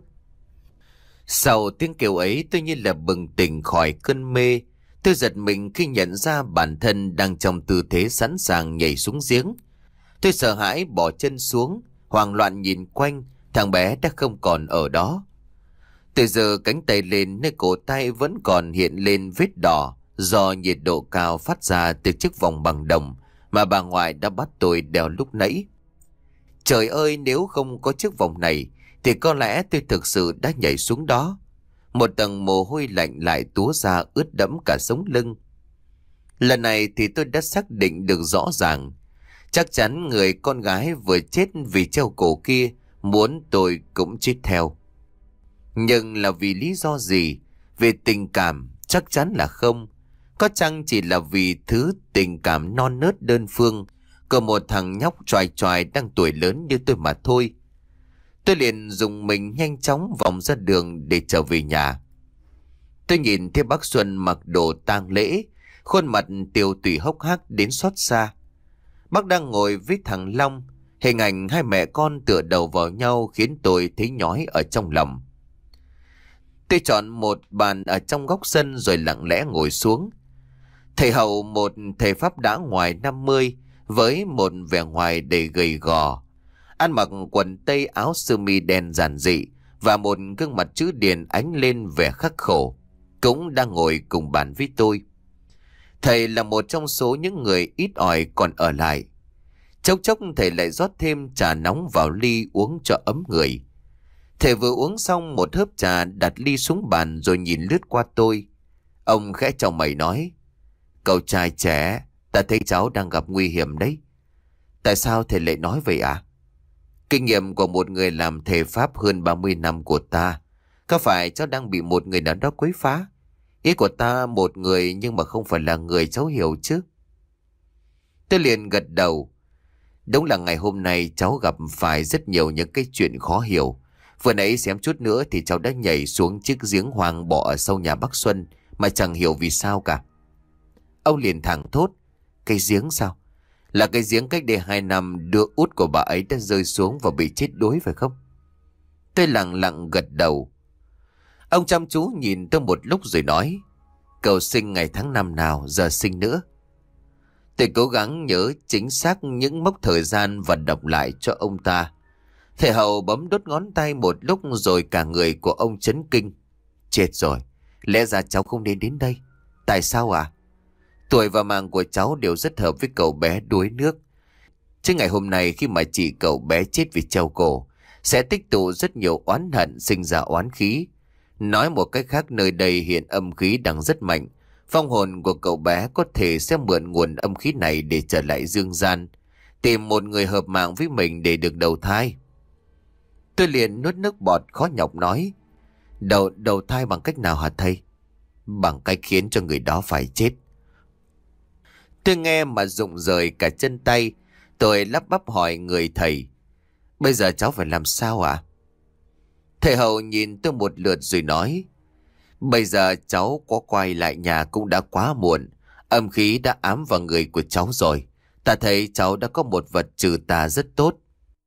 Speaker 1: Sau tiếng kêu ấy, tôi như là bừng tỉnh khỏi cơn mê. Tôi giật mình khi nhận ra bản thân đang trong tư thế sẵn sàng nhảy xuống giếng. Tôi sợ hãi bỏ chân xuống, hoảng loạn nhìn quanh. Thằng bé đã không còn ở đó. Tôi giơ cánh tay lên, nơi cổ tay vẫn còn hiện lên vết đỏ do nhiệt độ cao phát ra từ chiếc vòng bằng đồng mà bà ngoại đã bắt tôi đeo lúc nãy. Trời ơi, nếu không có chiếc vòng này thì có lẽ tôi thực sự đã nhảy xuống đó. Một tầng mồ hôi lạnh lại túa ra ướt đẫm cả sống lưng. Lần này thì tôi đã xác định được rõ ràng. Chắc chắn người con gái vừa chết vì treo cổ kia muốn tôi cũng chết theo. Nhưng là vì lý do gì? Về tình cảm? Chắc chắn là không. Có chăng chỉ là vì thứ tình cảm non nớt đơn phương của một thằng nhóc choài choài đang tuổi lớn như tôi mà thôi. Tôi liền dùng mình nhanh chóng vòng ra đường để trở về nhà. Tôi nhìn thấy bác Xuân mặc đồ tang lễ, khuôn mặt tiều tụy hốc hác đến xót xa. Bác đang ngồi với thằng Long. Hình ảnh hai mẹ con tựa đầu vào nhau khiến tôi thấy nhói ở trong lòng. Tôi chọn một bàn ở trong góc sân rồi lặng lẽ ngồi xuống. Thầy Hậu, một thầy Pháp đã ngoài năm mươi, với một vẻ ngoài đầy gầy gò, ăn mặc quần tây áo sơ mi đen giản dị và một gương mặt chữ điền ánh lên vẻ khắc khổ, cũng đang ngồi cùng bàn với tôi. Thầy là một trong số những người ít ỏi còn ở lại. Chốc chốc thầy lại rót thêm trà nóng vào ly uống cho ấm người. Thầy vừa uống xong một hớp trà, đặt ly xuống bàn rồi nhìn lướt qua tôi. Ông khẽ chau mày nói: Cậu trai trẻ, ta thấy cháu đang gặp nguy hiểm đấy. Tại sao thầy lại nói vậy ạ? À? Kinh nghiệm của một người làm thầy Pháp hơn ba mươi năm của ta, có phải cháu đang bị một người nào đó quấy phá? Ý của ta một người nhưng mà không phải là người, cháu hiểu chứ? Tôi liền gật đầu. Đúng là ngày hôm nay cháu gặp phải rất nhiều những cái chuyện khó hiểu. Vừa nãy xém chút nữa thì cháu đã nhảy xuống chiếc giếng hoang bỏ ở sau nhà bác Xuân mà chẳng hiểu vì sao cả. Ông liền thẳng thốt: Cái giếng sao? Là cái giếng cách đây hai năm đứa út của bà ấy đã rơi xuống và bị chết đuối phải không? Tôi lặng lặng gật đầu. Ông chăm chú nhìn tôi một lúc rồi nói: Cậu sinh ngày tháng năm nào, giờ sinh nữa? Tôi cố gắng nhớ chính xác những mốc thời gian và đọc lại cho ông ta. Thầy Hậu bấm đốt ngón tay một lúc rồi cả người của ông chấn kinh. Chết rồi, lẽ ra cháu không nên đến đây. Tại sao à? Tuổi và mạng của cháu đều rất hợp với cậu bé đuối nước. Chứ ngày hôm nay khi mà chỉ cậu bé chết vì treo cổ, sẽ tích tụ rất nhiều oán hận, sinh ra oán khí. Nói một cách khác, nơi đây hiện âm khí đang rất mạnh. Phong hồn của cậu bé có thể sẽ mượn nguồn âm khí này để trở lại dương gian, tìm một người hợp mạng với mình để được đầu thai. Tôi liền nuốt nước bọt khó nhọc nói: Đầu, đầu thai bằng cách nào hả thầy? Bằng cách khiến cho người đó phải chết. Tôi nghe mà rụng rời cả chân tay. Tôi lắp bắp hỏi người thầy: Bây giờ cháu phải làm sao ạ? À? Thầy Hậu nhìn tôi một lượt rồi nói: Bây giờ cháu có quay lại nhà cũng đã quá muộn. Âm khí đã ám vào người của cháu rồi. Ta thấy cháu đã có một vật trừ tà rất tốt.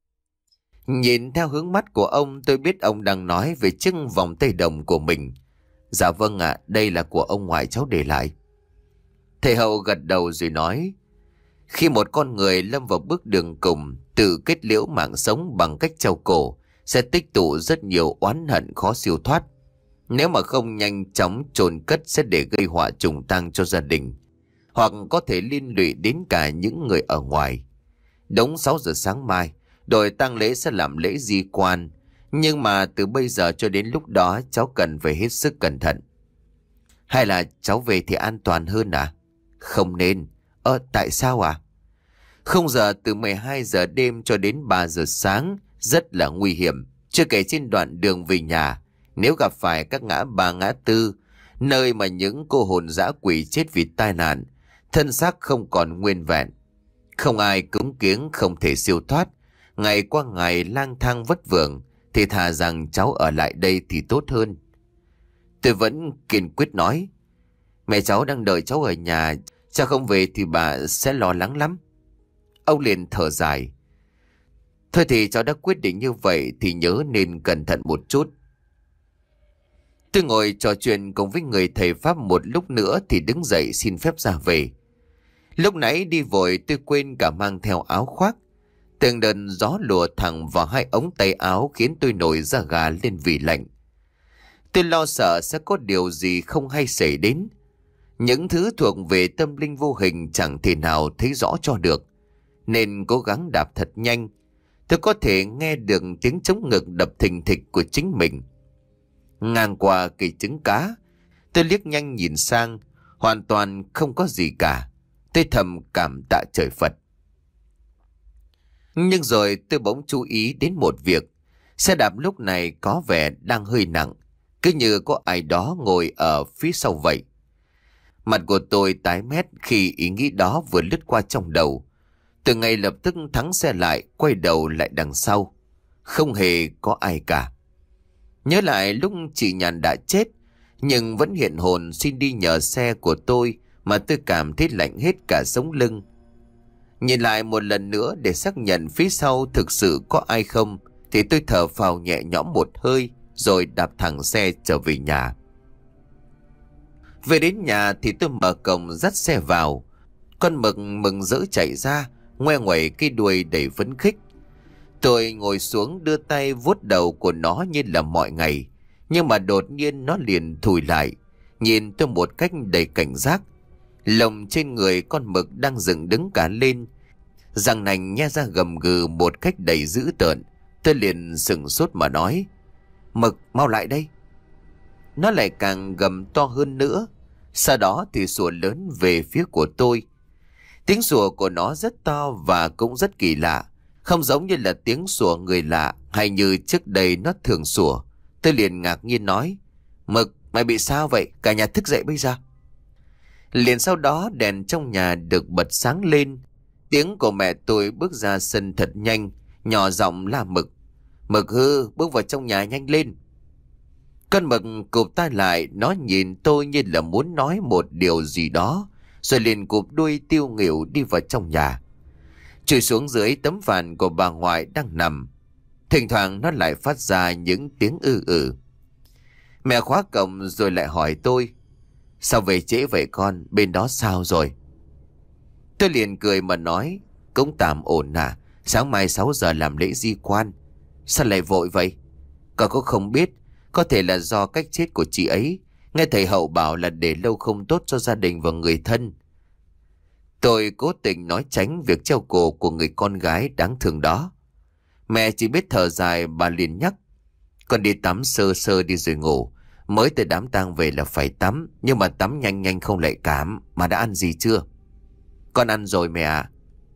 Speaker 1: Nhìn theo hướng mắt của ông, tôi biết ông đang nói về chiếc vòng tay đồng của mình. Dạ vâng ạ, à, đây là của ông ngoại cháu để lại. Thầy Hậu gật đầu rồi nói: Khi một con người lâm vào bước đường cùng, tự kết liễu mạng sống bằng cách treo cổ, sẽ tích tụ rất nhiều oán hận khó siêu thoát. Nếu mà không nhanh chóng chôn cất sẽ để gây họa trùng tang cho gia đình, hoặc có thể liên lụy đến cả những người ở ngoài. Đúng sáu giờ sáng mai, đội tang lễ sẽ làm lễ di quan. Nhưng mà từ bây giờ cho đến lúc đó cháu cần phải hết sức cẩn thận. Hay là cháu về thì an toàn hơn à? Không nên. Ờ, tại sao à? Không giờ từ mười hai giờ đêm cho đến ba giờ sáng rất là nguy hiểm. Chưa kể trên đoạn đường về nhà, nếu gặp phải các ngã ba ngã tư, nơi mà những cô hồn dã quỷ chết vì tai nạn, thân xác không còn nguyên vẹn. Không ai cúng kiếng không thể siêu thoát. Ngày qua ngày lang thang vất vưởng, thì thà rằng cháu ở lại đây thì tốt hơn. Tôi vẫn kiên quyết nói, mẹ cháu đang đợi cháu ở nhà, cháu không về thì bà sẽ lo lắng lắm. Ông liền thở dài. Thôi thì cháu đã quyết định như vậy thì nhớ nên cẩn thận một chút. Tôi ngồi trò chuyện cùng với người thầy Pháp một lúc nữa thì đứng dậy xin phép ra về. Lúc nãy đi vội tôi quên cả mang theo áo khoác. Từng đợt gió lùa thẳng vào hai ống tay áo khiến tôi nổi da gà lên vì lạnh. Tôi lo sợ sẽ có điều gì không hay xảy đến. Những thứ thuộc về tâm linh vô hình chẳng thể nào thấy rõ cho được, nên cố gắng đạp thật nhanh. Tôi có thể nghe được tiếng trống ngực đập thình thịch của chính mình. Ngang qua cây trứng cá, tôi liếc nhanh nhìn sang, hoàn toàn không có gì cả. Tôi thầm cảm tạ trời Phật. Nhưng rồi tôi bỗng chú ý đến một việc. Xe đạp lúc này có vẻ đang hơi nặng, cứ như có ai đó ngồi ở phía sau vậy. Mặt của tôi tái mét khi ý nghĩ đó vừa lướt qua trong đầu. Tôi ngay lập tức thắng xe lại, quay đầu lại đằng sau. Không hề có ai cả. Nhớ lại lúc chị Nhàn đã chết, nhưng vẫn hiện hồn xin đi nhờ xe của tôi mà tôi cảm thấy lạnh hết cả sống lưng. Nhìn lại một lần nữa để xác nhận phía sau thực sự có ai không, thì tôi thở phào nhẹ nhõm một hơi rồi đạp thẳng xe trở về nhà. Về đến nhà thì tôi mở cổng dắt xe vào. Con mực mừng rỡ chạy ra, ngoe ngoẩy cái đuôi đầy phấn khích. Tôi ngồi xuống đưa tay vuốt đầu của nó như là mọi ngày. Nhưng mà đột nhiên nó liền thùi lại, nhìn tôi một cách đầy cảnh giác. Lồng trên người con mực đang dựng đứng cả lên, răng nành nhe ra gầm gừ một cách đầy dữ tợn. Tôi liền sững sốt mà nói, Mực, mau lại đây. Nó lại càng gầm to hơn nữa. Sau đó thì sủa lớn về phía của tôi. Tiếng sủa của nó rất to và cũng rất kỳ lạ, không giống như là tiếng sủa người lạ hay như trước đây nó thường sủa. Tôi liền ngạc nhiên nói, Mực, mày bị sao vậy? Cả nhà thức dậy bây giờ. Liền sau đó đèn trong nhà được bật sáng lên. Tiếng của mẹ tôi bước ra sân thật nhanh, nhỏ giọng la Mực, Mực hư, bước vào trong nhà nhanh lên. Con mực cụp tai lại, nó nhìn tôi như là muốn nói một điều gì đó, rồi liền cụp đuôi tiêu nghỉu đi vào trong nhà, chui xuống dưới tấm phản của bà ngoại đang nằm. Thỉnh thoảng nó lại phát ra những tiếng ư ử. Mẹ khóa cổng rồi lại hỏi tôi, sao về trễ vậy con, bên đó sao rồi? Tôi liền cười mà nói, cũng tạm ổn à, sáng mai sáu giờ làm lễ di quan. Sao lại vội vậy? Con cũng không biết, có thể là do cách chết của chị ấy. Nghe thầy Hậu bảo là để lâu không tốt cho gia đình và người thân. Tôi cố tình nói tránh việc treo cổ của người con gái đáng thương đó. Mẹ chỉ biết thở dài, bà liền nhắc, con đi tắm sơ sơ đi rồi ngủ. Mới từ đám tang về là phải tắm, nhưng mà tắm nhanh nhanh không lại cảm. Mà đã ăn gì chưa? Con ăn rồi mẹ ạ.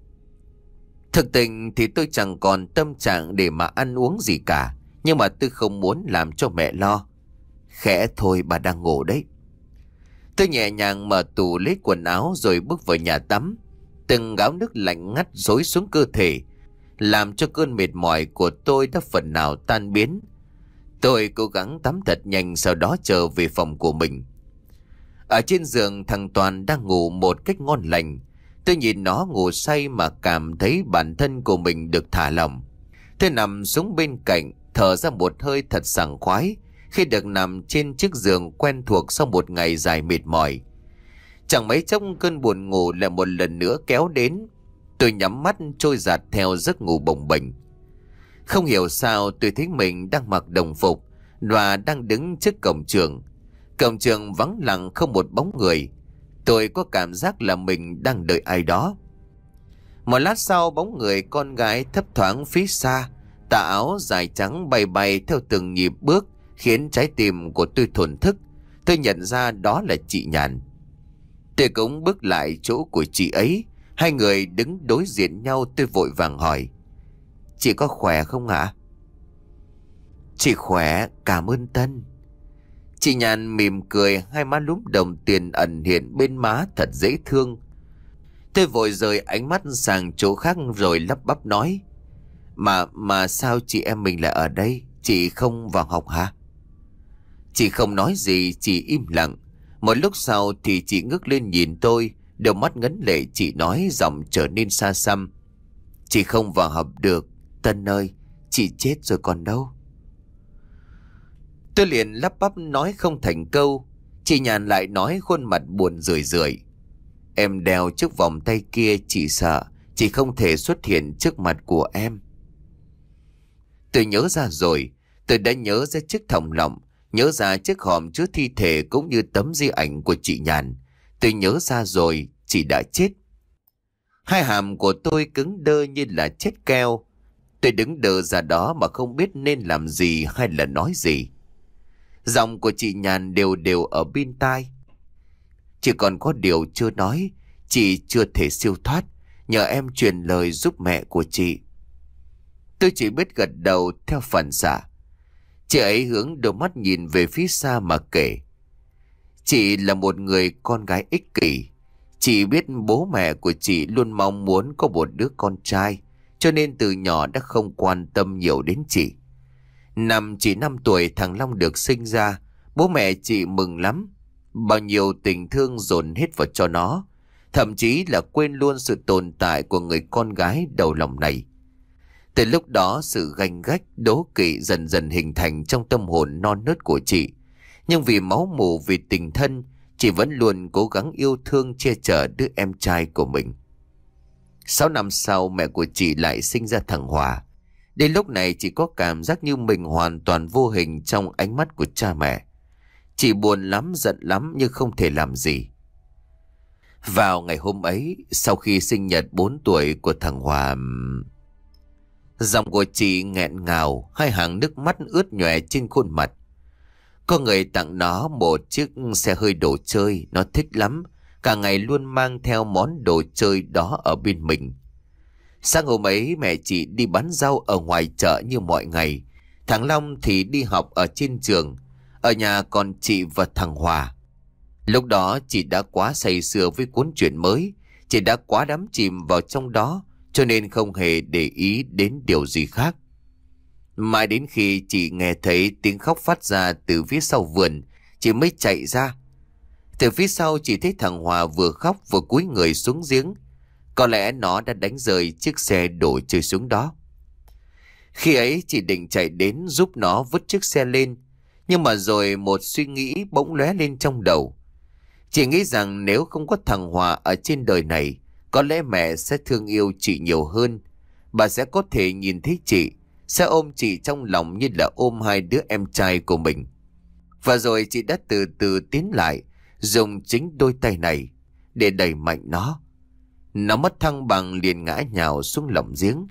Speaker 1: Thực tình thì tôi chẳng còn tâm trạng để mà ăn uống gì cả, nhưng mà tôi không muốn làm cho mẹ lo. Khẽ thôi, bà đang ngủ đấy. Tôi nhẹ nhàng mở tủ lấy quần áo rồi bước vào nhà tắm. Từng gáo nước lạnh ngắt xối xuống cơ thể, làm cho cơn mệt mỏi của tôi đã phần nào tan biến. Tôi cố gắng tắm thật nhanh, sau đó trở về phòng của mình. Ở trên giường, thằng Toàn đang ngủ một cách ngon lành. Tôi nhìn nó ngủ say mà cảm thấy bản thân của mình được thả lỏng. Tôi nằm xuống bên cạnh, thở ra một hơi thật sảng khoái khi được nằm trên chiếc giường quen thuộc sau một ngày dài mệt mỏi. Chẳng mấy chốc cơn buồn ngủ lại một lần nữa kéo đến. Tôi nhắm mắt trôi dạt theo giấc ngủ bồng bềnh. Không hiểu sao tôi thấy mình đang mặc đồng phục và đang đứng trước cổng trường. Cổng trường vắng lặng không một bóng người. Tôi có cảm giác là mình đang đợi ai đó. Một lát sau bóng người con gái thấp thoáng phía xa, tà áo dài trắng bay bay theo từng nhịp bước, khiến trái tim của tôi thổn thức. Tôi nhận ra đó là chị Nhàn. Tôi cũng bước lại chỗ của chị ấy. Hai người đứng đối diện nhau. Tôi vội vàng hỏi: "Chị có khỏe không ạ?" "Chị khỏe, cảm ơn Tân." Chị Nhàn mỉm cười, hai má lúm đồng tiền ẩn hiện bên má thật dễ thương. Tôi vội rời ánh mắt sang chỗ khác rồi lắp bắp nói: Mà mà sao chị em mình lại ở đây? Chị không vào học hả?" Chị không nói gì, chỉ im lặng. Một lúc sau thì chị ngước lên nhìn tôi, đôi mắt ngấn lệ. Chị nói giọng trở nên xa xăm: "Chị không vào học được, Tân ơi, chị chết rồi còn đâu." Tôi liền lắp bắp nói không thành câu. Chị Nhàn lại nói khuôn mặt buồn rười rượi: "Em đeo chiếc vòng tay kia, chị sợ chị không thể xuất hiện trước mặt của em." Tôi nhớ ra rồi. Tôi đã nhớ ra chiếc thòng lọng, nhớ ra chiếc hòm chứa thi thể cũng như tấm di ảnh của chị Nhàn. Tôi nhớ ra rồi, chị đã chết. Hai hàm của tôi cứng đơ như là chết keo. Tôi đứng đờ ra đó mà không biết nên làm gì hay là nói gì. Giọng của chị Nhàn đều đều ở bên tai: "Chỉ còn có điều chưa nói. Chị chưa thể siêu thoát. Nhờ em truyền lời giúp mẹ của chị." Tôi chỉ biết gật đầu theo phản xạ. Chị ấy hướng đôi mắt nhìn về phía xa mà kể: "Chị là một người con gái ích kỷ. Chị biết bố mẹ của chị luôn mong muốn có một đứa con trai, cho nên từ nhỏ đã không quan tâm nhiều đến chị. Năm chỉ năm tuổi thằng Long được sinh ra, bố mẹ chị mừng lắm. Bao nhiêu tình thương dồn hết vào cho nó, thậm chí là quên luôn sự tồn tại của người con gái đầu lòng này. Từ lúc đó sự ganh gách, đố kỵ dần dần hình thành trong tâm hồn non nớt của chị. Nhưng vì máu mủ, vì tình thân, chị vẫn luôn cố gắng yêu thương che chở đứa em trai của mình. Sáu năm sau, mẹ của chị lại sinh ra thằng Hòa. Đến lúc này chị có cảm giác như mình hoàn toàn vô hình trong ánh mắt của cha mẹ. Chị buồn lắm, giận lắm nhưng không thể làm gì. Vào ngày hôm ấy, sau khi sinh nhật bốn tuổi của thằng Hòa, giọng của chị nghẹn ngào, hai hàng nước mắt ướt nhòe trên khuôn mặt. Có người tặng nó một chiếc xe hơi đồ chơi, nó thích lắm, cả ngày luôn mang theo món đồ chơi đó ở bên mình. Sáng hôm ấy mẹ chị đi bán rau ở ngoài chợ như mọi ngày. Thằng Long thì đi học ở trên trường. Ở nhà còn chị và thằng Hòa. Lúc đó chị đã quá say sưa với cuốn truyện mới. Chị đã quá đắm chìm vào trong đó, cho nên không hề để ý đến điều gì khác. Mãi đến khi chị nghe thấy tiếng khóc phát ra từ phía sau vườn, chị mới chạy ra. Từ phía sau chị thấy thằng Hòa vừa khóc vừa cúi người xuống giếng. Có lẽ nó đã đánh rơi chiếc xe đổ chơi xuống đó. Khi ấy chị định chạy đến giúp nó vứt chiếc xe lên. Nhưng mà rồi một suy nghĩ bỗng lóe lên trong đầu. Chị nghĩ rằng nếu không có thằng Hòa ở trên đời này, có lẽ mẹ sẽ thương yêu chị nhiều hơn. Bà sẽ có thể nhìn thấy chị, sẽ ôm chị trong lòng như là ôm hai đứa em trai của mình. Và rồi chị đã từ từ tiến lại, dùng chính đôi tay này để đẩy mạnh nó. Nó mất thăng bằng liền ngã nhào xuống lòng giếng.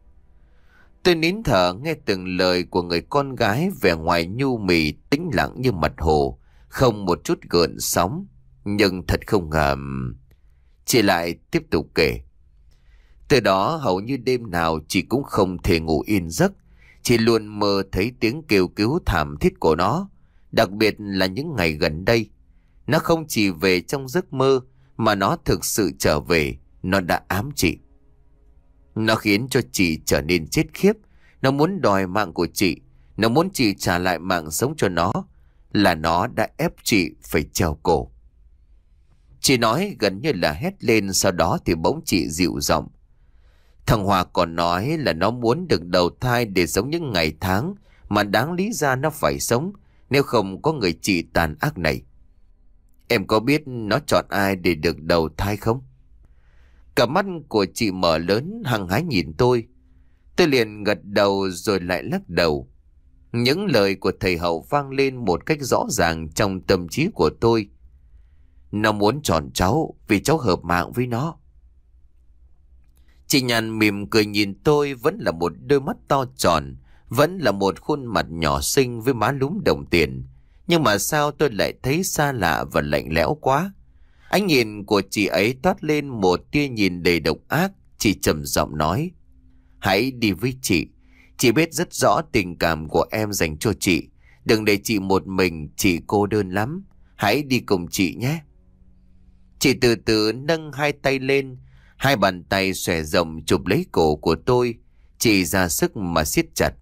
Speaker 1: Tôi nín thở nghe từng lời của người con gái, vẻ ngoài nhu mì tĩnh lặng như mặt hồ, không một chút gợn sóng. Nhưng thật không ngờ, chị lại tiếp tục kể. Từ đó hầu như đêm nào chị cũng không thể ngủ yên giấc. Chị luôn mơ thấy tiếng kêu cứu thảm thiết của nó. Đặc biệt là những ngày gần đây, nó không chỉ về trong giấc mơ mà nó thực sự trở về. Nó đã ám chị. Nó khiến cho chị trở nên chết khiếp. Nó muốn đòi mạng của chị. Nó muốn chị trả lại mạng sống cho nó. Là nó đã ép chị phải treo cổ. Chị nói gần như là hét lên. Sau đó thì bỗng chị dịu giọng. Thằng Hòa còn nói là nó muốn được đầu thai để sống những ngày tháng mà đáng lý ra nó phải sống, nếu không có người chị tàn ác này. Em có biết nó chọn ai để được đầu thai không? Cả mắt của chị mở lớn hăng hái nhìn tôi. Tôi liền gật đầu rồi lại lắc đầu. Những lời của thầy Hậu vang lên một cách rõ ràng trong tâm trí của tôi. Nó muốn chọn cháu vì cháu hợp mạng với nó. Chị Nhàn mỉm cười nhìn tôi, vẫn là một đôi mắt to tròn, vẫn là một khuôn mặt nhỏ xinh với má lúm đồng tiền. Nhưng mà sao tôi lại thấy xa lạ và lạnh lẽo quá. Ánh nhìn của chị ấy toát lên một tia nhìn đầy độc ác. Chị trầm giọng nói: hãy đi với chị. Chị biết rất rõ tình cảm của em dành cho chị. Đừng để chị một mình, chị cô đơn lắm. Hãy đi cùng chị nhé. Chị từ từ nâng hai tay lên. Hai bàn tay xòe rộng chụp lấy cổ của tôi. Chị ra sức mà siết chặt.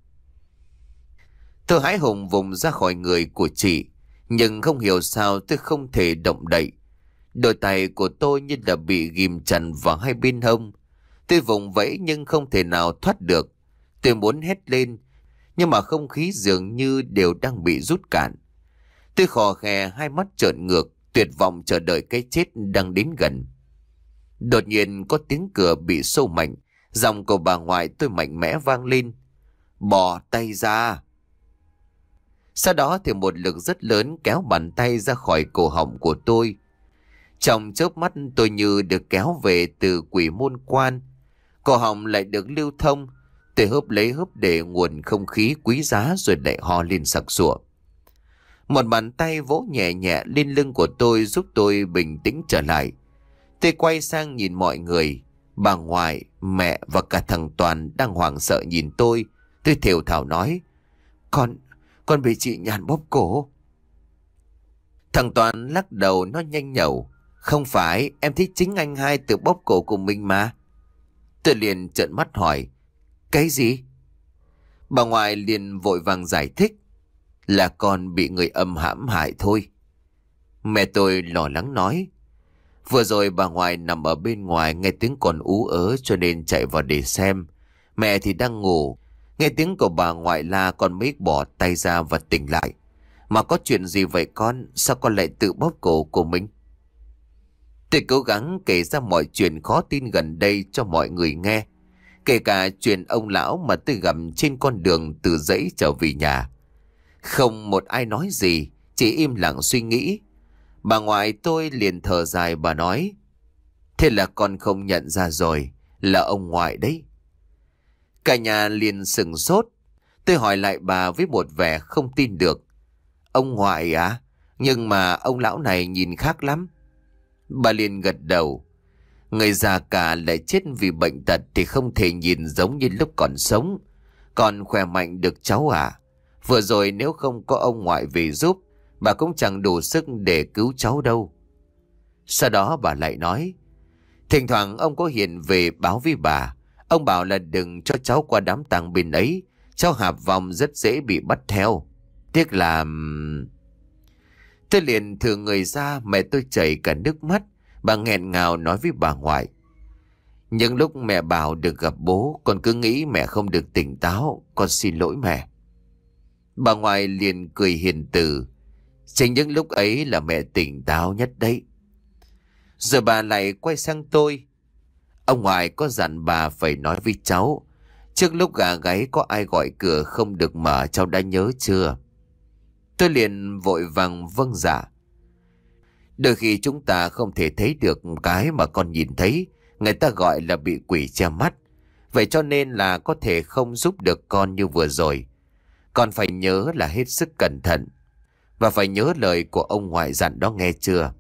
Speaker 1: Tôi hãi hùng vùng ra khỏi người của chị. Nhưng không hiểu sao tôi không thể động đậy. Đôi tay của tôi như là bị ghim chặt vào hai bên hông. Tôi vùng vẫy nhưng không thể nào thoát được. Tôi muốn hét lên, nhưng mà không khí dường như đều đang bị rút cạn. Tôi khò khè, hai mắt trợn ngược, tuyệt vọng chờ đợi cái chết đang đến gần. Đột nhiên có tiếng cửa bị xô mạnh. Giọng của bà ngoại tôi mạnh mẽ vang lên: bỏ tay ra. Sau đó thì một lực rất lớn kéo bàn tay ra khỏi cổ họng của tôi. Trong chớp mắt tôi như được kéo về từ quỷ môn quan. Cổ họng lại được lưu thông. Tôi hớp lấy hớp để nguồn không khí quý giá rồi lại ho lên sặc sụa. Một bàn tay vỗ nhẹ nhẹ lên lưng của tôi giúp tôi bình tĩnh trở lại. Tôi quay sang nhìn mọi người. Bà ngoại, mẹ và cả thằng Toàn đang hoảng sợ nhìn tôi. Tôi thều thào nói: Con, con bị chị Nhàn bóp cổ. Thằng Toàn lắc đầu, nó nhanh nhẩu: không phải, em thấy chính anh hai tự bóp cổ của mình mà. Tôi liền trợn mắt hỏi: cái gì? Bà ngoại liền vội vàng giải thích: là con bị người âm hãm hại thôi. Mẹ tôi lo lắng nói: vừa rồi bà ngoại nằm ở bên ngoài nghe tiếng con ú ớ cho nên chạy vào để xem. Mẹ thì đang ngủ, nghe tiếng của bà ngoại la con mới bỏ tay ra và tỉnh lại. Mà có chuyện gì vậy con? Sao con lại tự bóp cổ của mình? Tôi cố gắng kể ra mọi chuyện khó tin gần đây cho mọi người nghe. Kể cả chuyện ông lão mà tôi gặp trên con đường từ dãy trở về nhà. Không một ai nói gì, chỉ im lặng suy nghĩ. Bà ngoại tôi liền thở dài, bà nói: thế là con không nhận ra rồi, là ông ngoại đấy. Cả nhà liền sững sốt. Tôi hỏi lại bà với một vẻ không tin được: ông ngoại à? Nhưng mà ông lão này nhìn khác lắm. Bà liền gật đầu: người già cả lại chết vì bệnh tật thì không thể nhìn giống như lúc còn sống. Còn khỏe mạnh được cháu à? Vừa rồi nếu không có ông ngoại về giúp, bà cũng chẳng đủ sức để cứu cháu đâu. Sau đó bà lại nói: thỉnh thoảng ông có hiện về báo với bà. Ông bảo là đừng cho cháu qua đám tang bên ấy, cháu hạp vong rất dễ bị bắt theo. Tiếc là... Tôi liền thử người ra, mẹ tôi chảy cả nước mắt. Bà nghẹn ngào nói với bà ngoại: những lúc mẹ bảo được gặp bố, con cứ nghĩ mẹ không được tỉnh táo. Con xin lỗi mẹ. Bà ngoại liền cười hiền từ: chính những lúc ấy là mẹ tỉnh táo nhất đấy. Rồi bà lại quay sang tôi: ông ngoại có dặn bà phải nói với cháu, trước lúc gà gáy có ai gọi cửa không được mở, cháu đã nhớ chưa? Tôi liền vội vàng vâng dạ. Đôi khi chúng ta không thể thấy được cái mà con nhìn thấy, người ta gọi là bị quỷ che mắt. Vậy cho nên là có thể không giúp được con như vừa rồi. Con phải nhớ là hết sức cẩn thận, và phải nhớ lời của ông ngoại dặn đó, nghe chưa?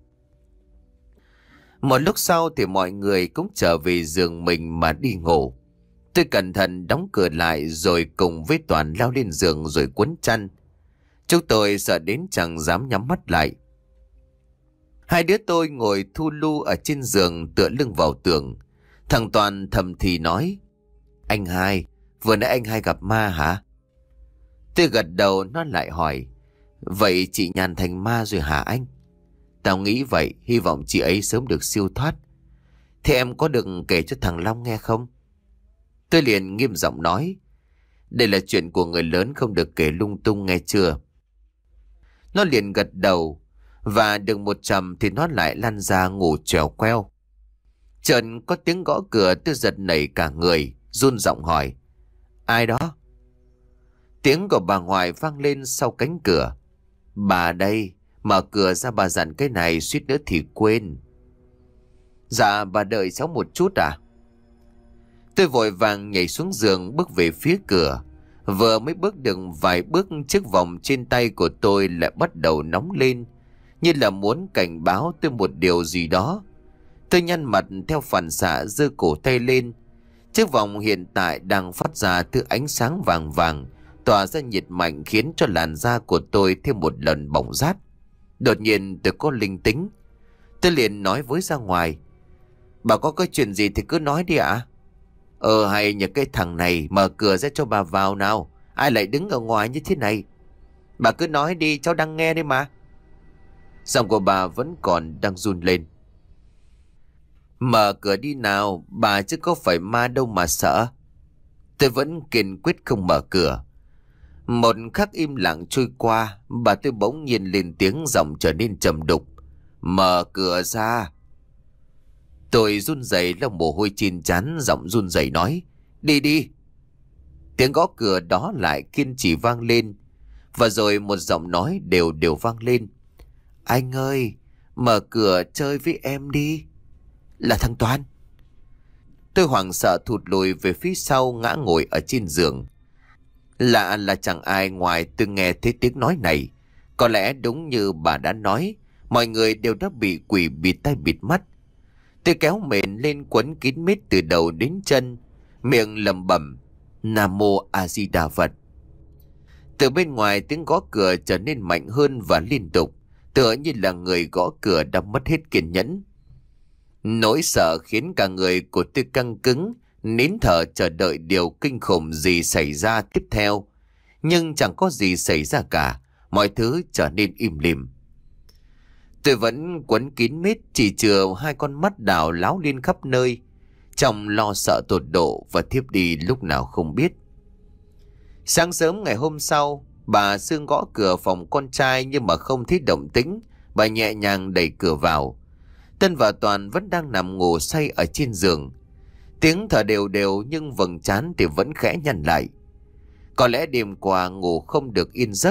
Speaker 1: Một lúc sau thì mọi người cũng trở về giường mình mà đi ngủ. Tôi cẩn thận đóng cửa lại rồi cùng với Toàn leo lên giường rồi quấn chăn. Chúng tôi sợ đến chẳng dám nhắm mắt lại. Hai đứa tôi ngồi thu lu ở trên giường tựa lưng vào tường. Thằng Toàn thầm thì nói: anh hai, vừa nãy anh hai gặp ma hả? Tôi gật đầu, nó lại hỏi: vậy chị Nhàn thành ma rồi hả anh? Tao nghĩ vậy, hy vọng chị ấy sớm được siêu thoát. Thế em có được kể cho thằng Long nghe không? Tôi liền nghiêm giọng nói: đây là chuyện của người lớn, không được kể lung tung, nghe chưa? Nó liền gật đầu, và được một chầm thì nó lại lăn ra ngủ trèo queo. Chợt có tiếng gõ cửa, tôi giật nảy cả người, run giọng hỏi: ai đó? Tiếng của bà ngoại vang lên sau cánh cửa: bà đây, mở cửa ra, bà dặn cái này suýt nữa thì quên. Dạ bà đợi cháu một chút à? Tôi vội vàng nhảy xuống giường bước về phía cửa. Vừa mới bước được vài bước, chiếc vòng trên tay của tôi lại bắt đầu nóng lên, như là muốn cảnh báo tôi một điều gì đó. Tôi nhăn mặt theo phản xạ giơ cổ tay lên. Chiếc vòng hiện tại đang phát ra thứ ánh sáng vàng vàng, tỏa ra nhiệt mạnh khiến cho làn da của tôi thêm một lần bỏng rát. Đột nhiên tôi có linh tính. Tôi liền nói với ra ngoài: "Bà có cái chuyện gì thì cứ nói đi ạ." Ờ hay nhờ cái thằng này mở cửa ra cho bà vào nào. Ai lại đứng ở ngoài như thế này? Bà cứ nói đi, cháu đang nghe đấy mà. Giọng của bà vẫn còn đang run lên. Mở cửa đi nào, bà chứ có phải ma đâu mà sợ. Tôi vẫn kiên quyết không mở cửa. Một khắc im lặng trôi qua, bà tôi bỗng nhiên lên tiếng, giọng trở nên trầm đục: "Mở cửa ra." Tôi run rẩy, lau mồ hôi trên trán, giọng run rẩy nói: "Đi đi." Tiếng gõ cửa đó lại kiên trì vang lên, và rồi một giọng nói đều đều vang lên: "Anh ơi, mở cửa chơi với em đi." Là thằng Toàn. Tôi hoảng sợ thụt lùi về phía sau, ngã ngồi ở trên giường. Lạ là chẳng ai ngoài tôi nghe thấy tiếng nói này. Có lẽ đúng như bà đã nói, mọi người đều đã bị quỷ bịt tai bịt mắt. Tôi kéo mền lên quấn kín mít từ đầu đến chân, miệng lẩm bẩm: "Nam mô A Di Đà Phật." Từ bên ngoài tiếng gõ cửa trở nên mạnh hơn và liên tục, tựa như là người gõ cửa đã mất hết kiên nhẫn. Nỗi sợ khiến cả người của tôi căng cứng, nín thở chờ đợi điều kinh khủng gì xảy ra tiếp theo. Nhưng chẳng có gì xảy ra cả, mọi thứ trở nên im lìm. Tôi vẫn quấn kín mít, chỉ chừa hai con mắt đảo láo lên khắp nơi, trong lo sợ tột độ, và thiếp đi lúc nào không biết. Sáng sớm ngày hôm sau, bà Sương gõ cửa phòng con trai nhưng mà không thấy động tĩnh. Bà nhẹ nhàng đẩy cửa vào. Tân và Toàn vẫn đang nằm ngủ say ở trên giường. Tiếng thở đều đều nhưng vầng trán thì vẫn khẽ nhăn lại. Có lẽ đêm qua ngủ không được yên giấc.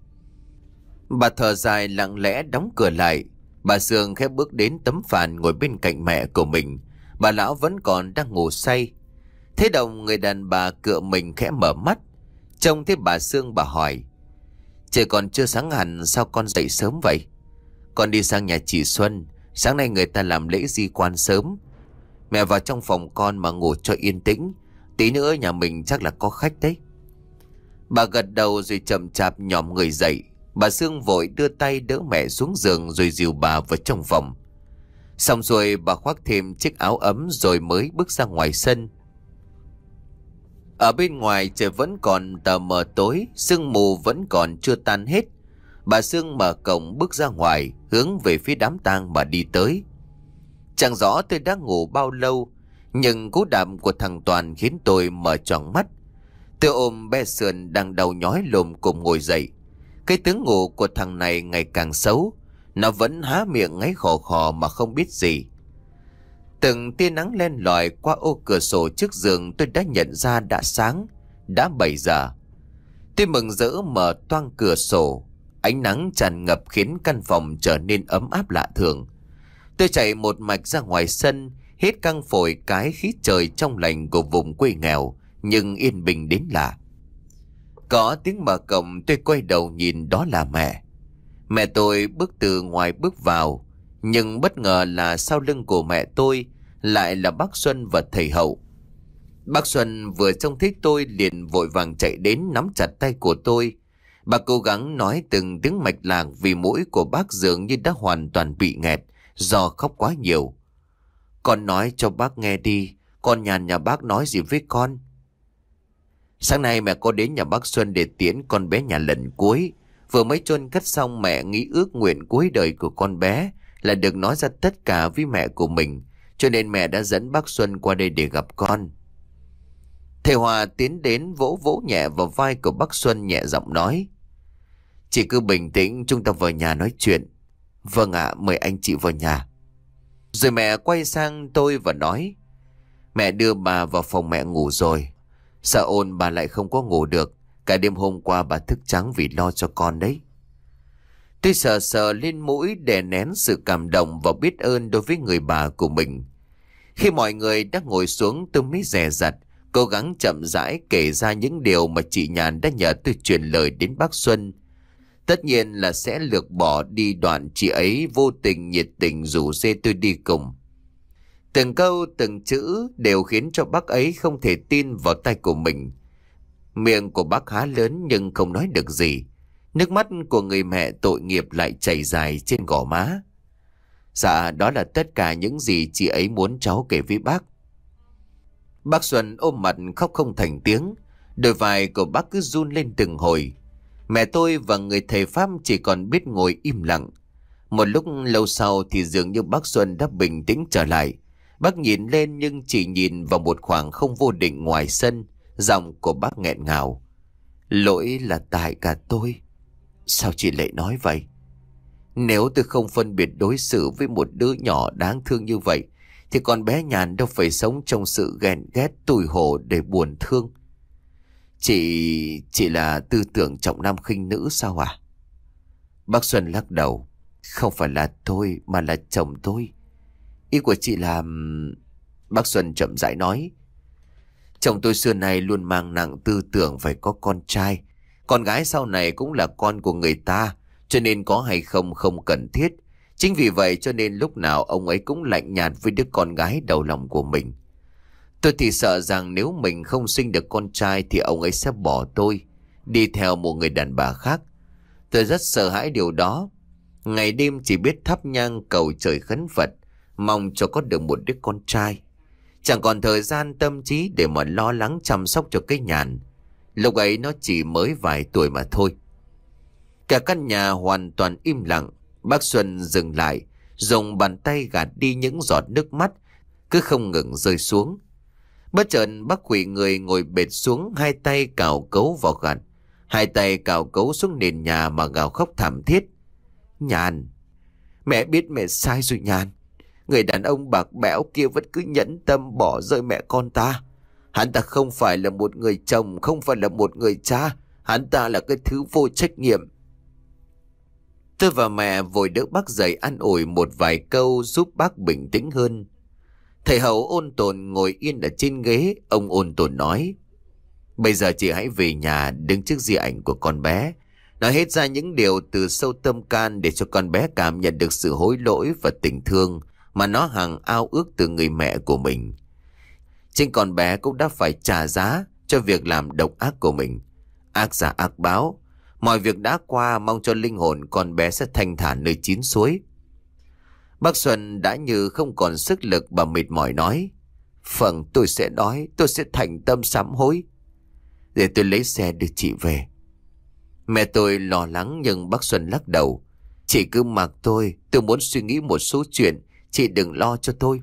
Speaker 1: Bà thở dài lặng lẽ đóng cửa lại. Bà Sương khẽ bước đến tấm phản ngồi bên cạnh mẹ của mình. Bà lão vẫn còn đang ngủ say. Thế động người đàn bà cựa mình khẽ mở mắt. Trông thấy bà Sương, bà hỏi: "Trời còn chưa sáng hẳn, sao con dậy sớm vậy?" "Con đi sang nhà chị Xuân, sáng nay người ta làm lễ di quan sớm. Mẹ vào trong phòng con mà ngủ cho yên tĩnh, tí nữa nhà mình chắc là có khách đấy." Bà gật đầu rồi chậm chạp nhòm người dậy. Bà Sương vội đưa tay đỡ mẹ xuống giường rồi dìu bà vào trong phòng. Xong rồi bà khoác thêm chiếc áo ấm rồi mới bước ra ngoài sân. Ở bên ngoài trời vẫn còn tờ mờ tối, sương mù vẫn còn chưa tan hết. Bà Sương mở cổng bước ra ngoài, hướng về phía đám tang mà đi tới. Chẳng rõ tôi đã ngủ bao lâu, nhưng cú đạp của thằng Toàn khiến tôi mở tròn mắt. Tôi ôm bé sườn đang đầu nhói lồm cồm ngồi dậy. Cái tướng ngủ của thằng này ngày càng xấu. Nó vẫn há miệng ngáy khò khò mà không biết gì. Từng tia nắng len lỏi qua ô cửa sổ trước giường, tôi đã nhận ra đã sáng, đã bảy giờ. Tôi mừng rỡ mở toang cửa sổ. Ánh nắng tràn ngập khiến căn phòng trở nên ấm áp lạ thường. Tôi chạy một mạch ra ngoài sân, hít căng phổi cái khí trời trong lành của vùng quê nghèo nhưng yên bình đến lạ. Có tiếng mở cổng, tôi quay đầu nhìn, đó là mẹ. Mẹ tôi bước từ ngoài bước vào, nhưng bất ngờ là sau lưng của mẹ tôi lại là bác Xuân và thầy Hậu. Bác Xuân vừa trông thấy tôi liền vội vàng chạy đến nắm chặt tay của tôi. Bà cố gắng nói từng tiếng mạch lạc vì mũi của bác dường như đã hoàn toàn bị nghẹt do khóc quá nhiều. "Con nói cho bác nghe đi, con nhàn nhà bác nói gì với con." "Sáng nay mẹ có đến nhà bác Xuân để tiễn con bé nhà lần cuối. Vừa mới chôn cất xong, mẹ nghĩ ước nguyện cuối đời của con bé là được nói ra tất cả với mẹ của mình, cho nên mẹ đã dẫn bác Xuân qua đây để gặp con." Thầy Hòa tiến đến vỗ vỗ nhẹ vào vai của bác Xuân, nhẹ giọng nói: "Chị cứ bình tĩnh, chúng ta vào nhà nói chuyện." "Vâng ạ, mời anh chị vào nhà." Rồi mẹ quay sang tôi và nói: "Mẹ đưa bà vào phòng mẹ ngủ rồi. Sợ ôn bà lại không có ngủ được. Cả đêm hôm qua bà thức trắng vì lo cho con đấy." Tôi sờ sờ lên mũi đè nén sự cảm động và biết ơn đối với người bà của mình. Khi mọi người đã ngồi xuống, tôi mới dè dặt, cố gắng chậm rãi kể ra những điều mà chị Nhàn đã nhờ tôi truyền lời đến bác Xuân. Tất nhiên là sẽ lược bỏ đi đoạn chị ấy vô tình nhiệt tình rủ dê tôi đi cùng. Từng câu từng chữ đều khiến cho bác ấy không thể tin vào tai của mình. Miệng của bác há lớn nhưng không nói được gì. Nước mắt của người mẹ tội nghiệp lại chảy dài trên gò má. Dạ, đó là tất cả những gì chị ấy muốn cháu kể với bác. Bác Xuân ôm mặt khóc không thành tiếng. Đôi vai của bác cứ run lên từng hồi. Mẹ tôi và người thầy Pháp chỉ còn biết ngồi im lặng. Một lúc lâu sau thì dường như bác Xuân đã bình tĩnh trở lại. Bác nhìn lên nhưng chỉ nhìn vào một khoảng không vô định ngoài sân. Giọng của bác nghẹn ngào. Lỗi là tại cả tôi. Sao chị lại nói vậy? Nếu tôi không phân biệt đối xử với một đứa nhỏ đáng thương như vậy, thì con bé Nhàn đâu phải sống trong sự ghen ghét tủi hổ để buồn thương. Chị... chị là tư tưởng trọng nam khinh nữ sao à? Bác Xuân lắc đầu. Không phải là tôi mà là chồng tôi. Ý của chị là... Bác Xuân chậm rãi nói. Chồng tôi xưa nay luôn mang nặng tư tưởng phải có con trai. Con gái sau này cũng là con của người ta, cho nên có hay không không cần thiết. Chính vì vậy cho nên lúc nào ông ấy cũng lạnh nhạt với đứa con gái đầu lòng của mình. Tôi thì sợ rằng nếu mình không sinh được con trai thì ông ấy sẽ bỏ tôi, đi theo một người đàn bà khác. Tôi rất sợ hãi điều đó. Ngày đêm chỉ biết thắp nhang cầu trời khấn Phật, mong cho có được một đứa con trai. Chẳng còn thời gian tâm trí để mà lo lắng chăm sóc cho cái Nhàn. Lúc ấy nó chỉ mới vài tuổi mà thôi. Cả căn nhà hoàn toàn im lặng. Bác Xuân dừng lại, dùng bàn tay gạt đi những giọt nước mắt cứ không ngừng rơi xuống. Bất chợt bác quỵ người ngồi bệt xuống, hai tay cào cấu vào gạt, hai tay cào cấu xuống nền nhà mà gào khóc thảm thiết. Nhàn, mẹ biết mẹ sai rồi Nhàn. Người đàn ông bạc bẽo kia vẫn cứ nhẫn tâm bỏ rơi mẹ con ta. Hắn ta không phải là một người chồng, không phải là một người cha. Hắn ta là cái thứ vô trách nhiệm. Tôi và mẹ vội đỡ bác dậy an ủi một vài câu giúp bác bình tĩnh hơn. Thầy Hậu ôn tồn ngồi yên ở trên ghế. Ông ôn tồn nói. Bây giờ chị hãy về nhà đứng trước di ảnh của con bé, nói hết ra những điều từ sâu tâm can để cho con bé cảm nhận được sự hối lỗi và tình thương mà nó hằng ao ước từ người mẹ của mình. Chính con bé cũng đã phải trả giá cho việc làm độc ác của mình. Ác giả ác báo. Mọi việc đã qua, mong cho linh hồn con bé sẽ thanh thản nơi chín suối. Bác Xuân đã như không còn sức lực và mệt mỏi nói. Phần tôi sẽ nói, tôi sẽ thành tâm sám hối. Để tôi lấy xe đưa chị về. Mẹ tôi lo lắng nhưng bác Xuân lắc đầu. Chị cứ mặc tôi, tôi muốn suy nghĩ một số chuyện, chị đừng lo cho tôi.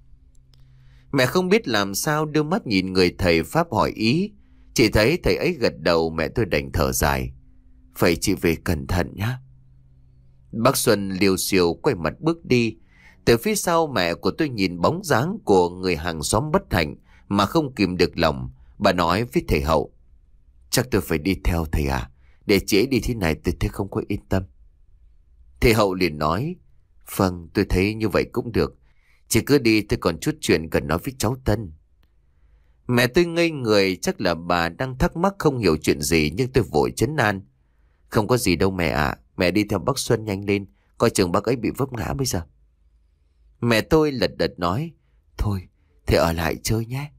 Speaker 1: Mẹ không biết làm sao đưa mắt nhìn người thầy Pháp hỏi ý. Chỉ thấy thầy ấy gật đầu, mẹ tôi đành thở dài. Vậy chị về cẩn thận nhé. Bác Xuân liều xiều quay mặt bước đi. Từ phía sau mẹ của tôi nhìn bóng dáng của người hàng xóm bất hạnh mà không kìm được lòng. Bà nói với thầy Hậu. Chắc tôi phải đi theo thầy à? Để chị ấy đi thế này tôi thấy không có yên tâm. Thầy Hậu liền nói. Vâng, tôi thấy như vậy cũng được. Chị cứ đi, tôi còn chút chuyện cần nói với cháu Tân. Mẹ tôi ngây người, chắc là bà đang thắc mắc không hiểu chuyện gì, nhưng tôi vội trấn an. Không có gì đâu mẹ ạ, mẹ đi theo bác Xuân nhanh lên, coi chừng bác ấy bị vấp ngã bây giờ. Mẹ tôi lật đật nói. Thôi, thì ở lại chơi nhé.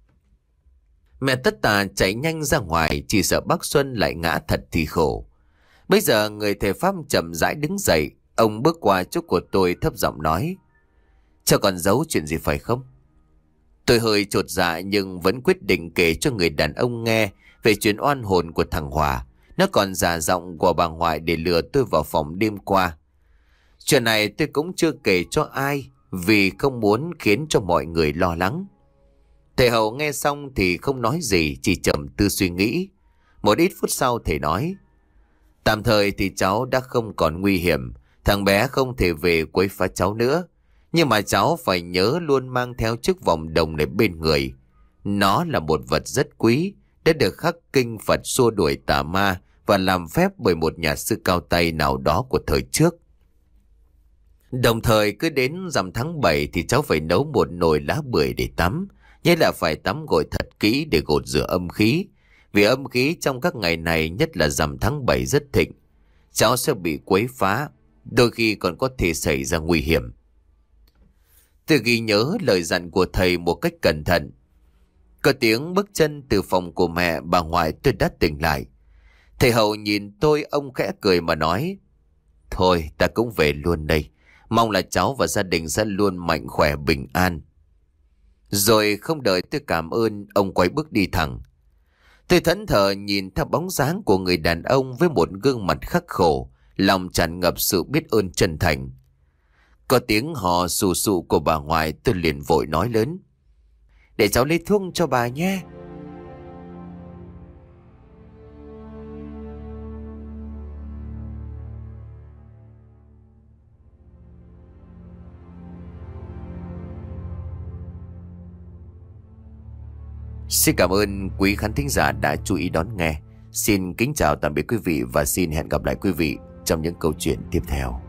Speaker 1: Mẹ tất tà chạy nhanh ra ngoài, chỉ sợ bác Xuân lại ngã thật thì khổ. Bây giờ người thầy Pháp chậm rãi đứng dậy. Ông bước qua chỗ của tôi thấp giọng nói. Cho còn giấu chuyện gì phải không? Tôi hơi chột dạ nhưng vẫn quyết định kể cho người đàn ông nghe về chuyện oan hồn của thằng Hòa. Nó còn giả giọng của bà ngoại để lừa tôi vào phòng đêm qua. Chuyện này tôi cũng chưa kể cho ai vì không muốn khiến cho mọi người lo lắng. Thầy Hậu nghe xong thì không nói gì, chỉ trầm tư suy nghĩ. Một ít phút sau thầy nói. Tạm thời thì cháu đã không còn nguy hiểm. Thằng bé không thể về quấy phá cháu nữa. Nhưng mà cháu phải nhớ luôn mang theo chiếc vòng đồng này bên người. Nó là một vật rất quý, đã được khắc kinh Phật xua đuổi tà ma và làm phép bởi một nhà sư cao tay nào đó của thời trước. Đồng thời cứ đến rằm tháng bảy thì cháu phải nấu một nồi lá bưởi để tắm. Nhất là phải tắm gội thật kỹ để gột rửa âm khí. Vì âm khí trong các ngày này, nhất là rằm tháng bảy rất thịnh. Cháu sẽ bị quấy phá, đôi khi còn có thể xảy ra nguy hiểm. Tôi ghi nhớ lời dặn của thầy một cách cẩn thận. Có tiếng bước chân từ phòng của mẹ bà ngoại, tôi đã tỉnh lại. Thầy Hậu nhìn tôi, ông khẽ cười mà nói: Thôi ta cũng về luôn đây. Mong là cháu và gia đình sẽ luôn mạnh khỏe bình an. Rồi không đợi tôi cảm ơn, ông quay bước đi thẳng. Tôi thẫn thờ nhìn theo bóng dáng của người đàn ông với một gương mặt khắc khổ, lòng tràn ngập sự biết ơn chân thành. Có tiếng hò sù sụ của bà ngoại, tôi liền vội nói lớn: Để cháu lấy thuốc cho bà nhé. Xin cảm ơn quý khán thính giả đã chú ý đón nghe. Xin kính chào tạm biệt quý vị và xin hẹn gặp lại quý vị trong những câu chuyện tiếp theo.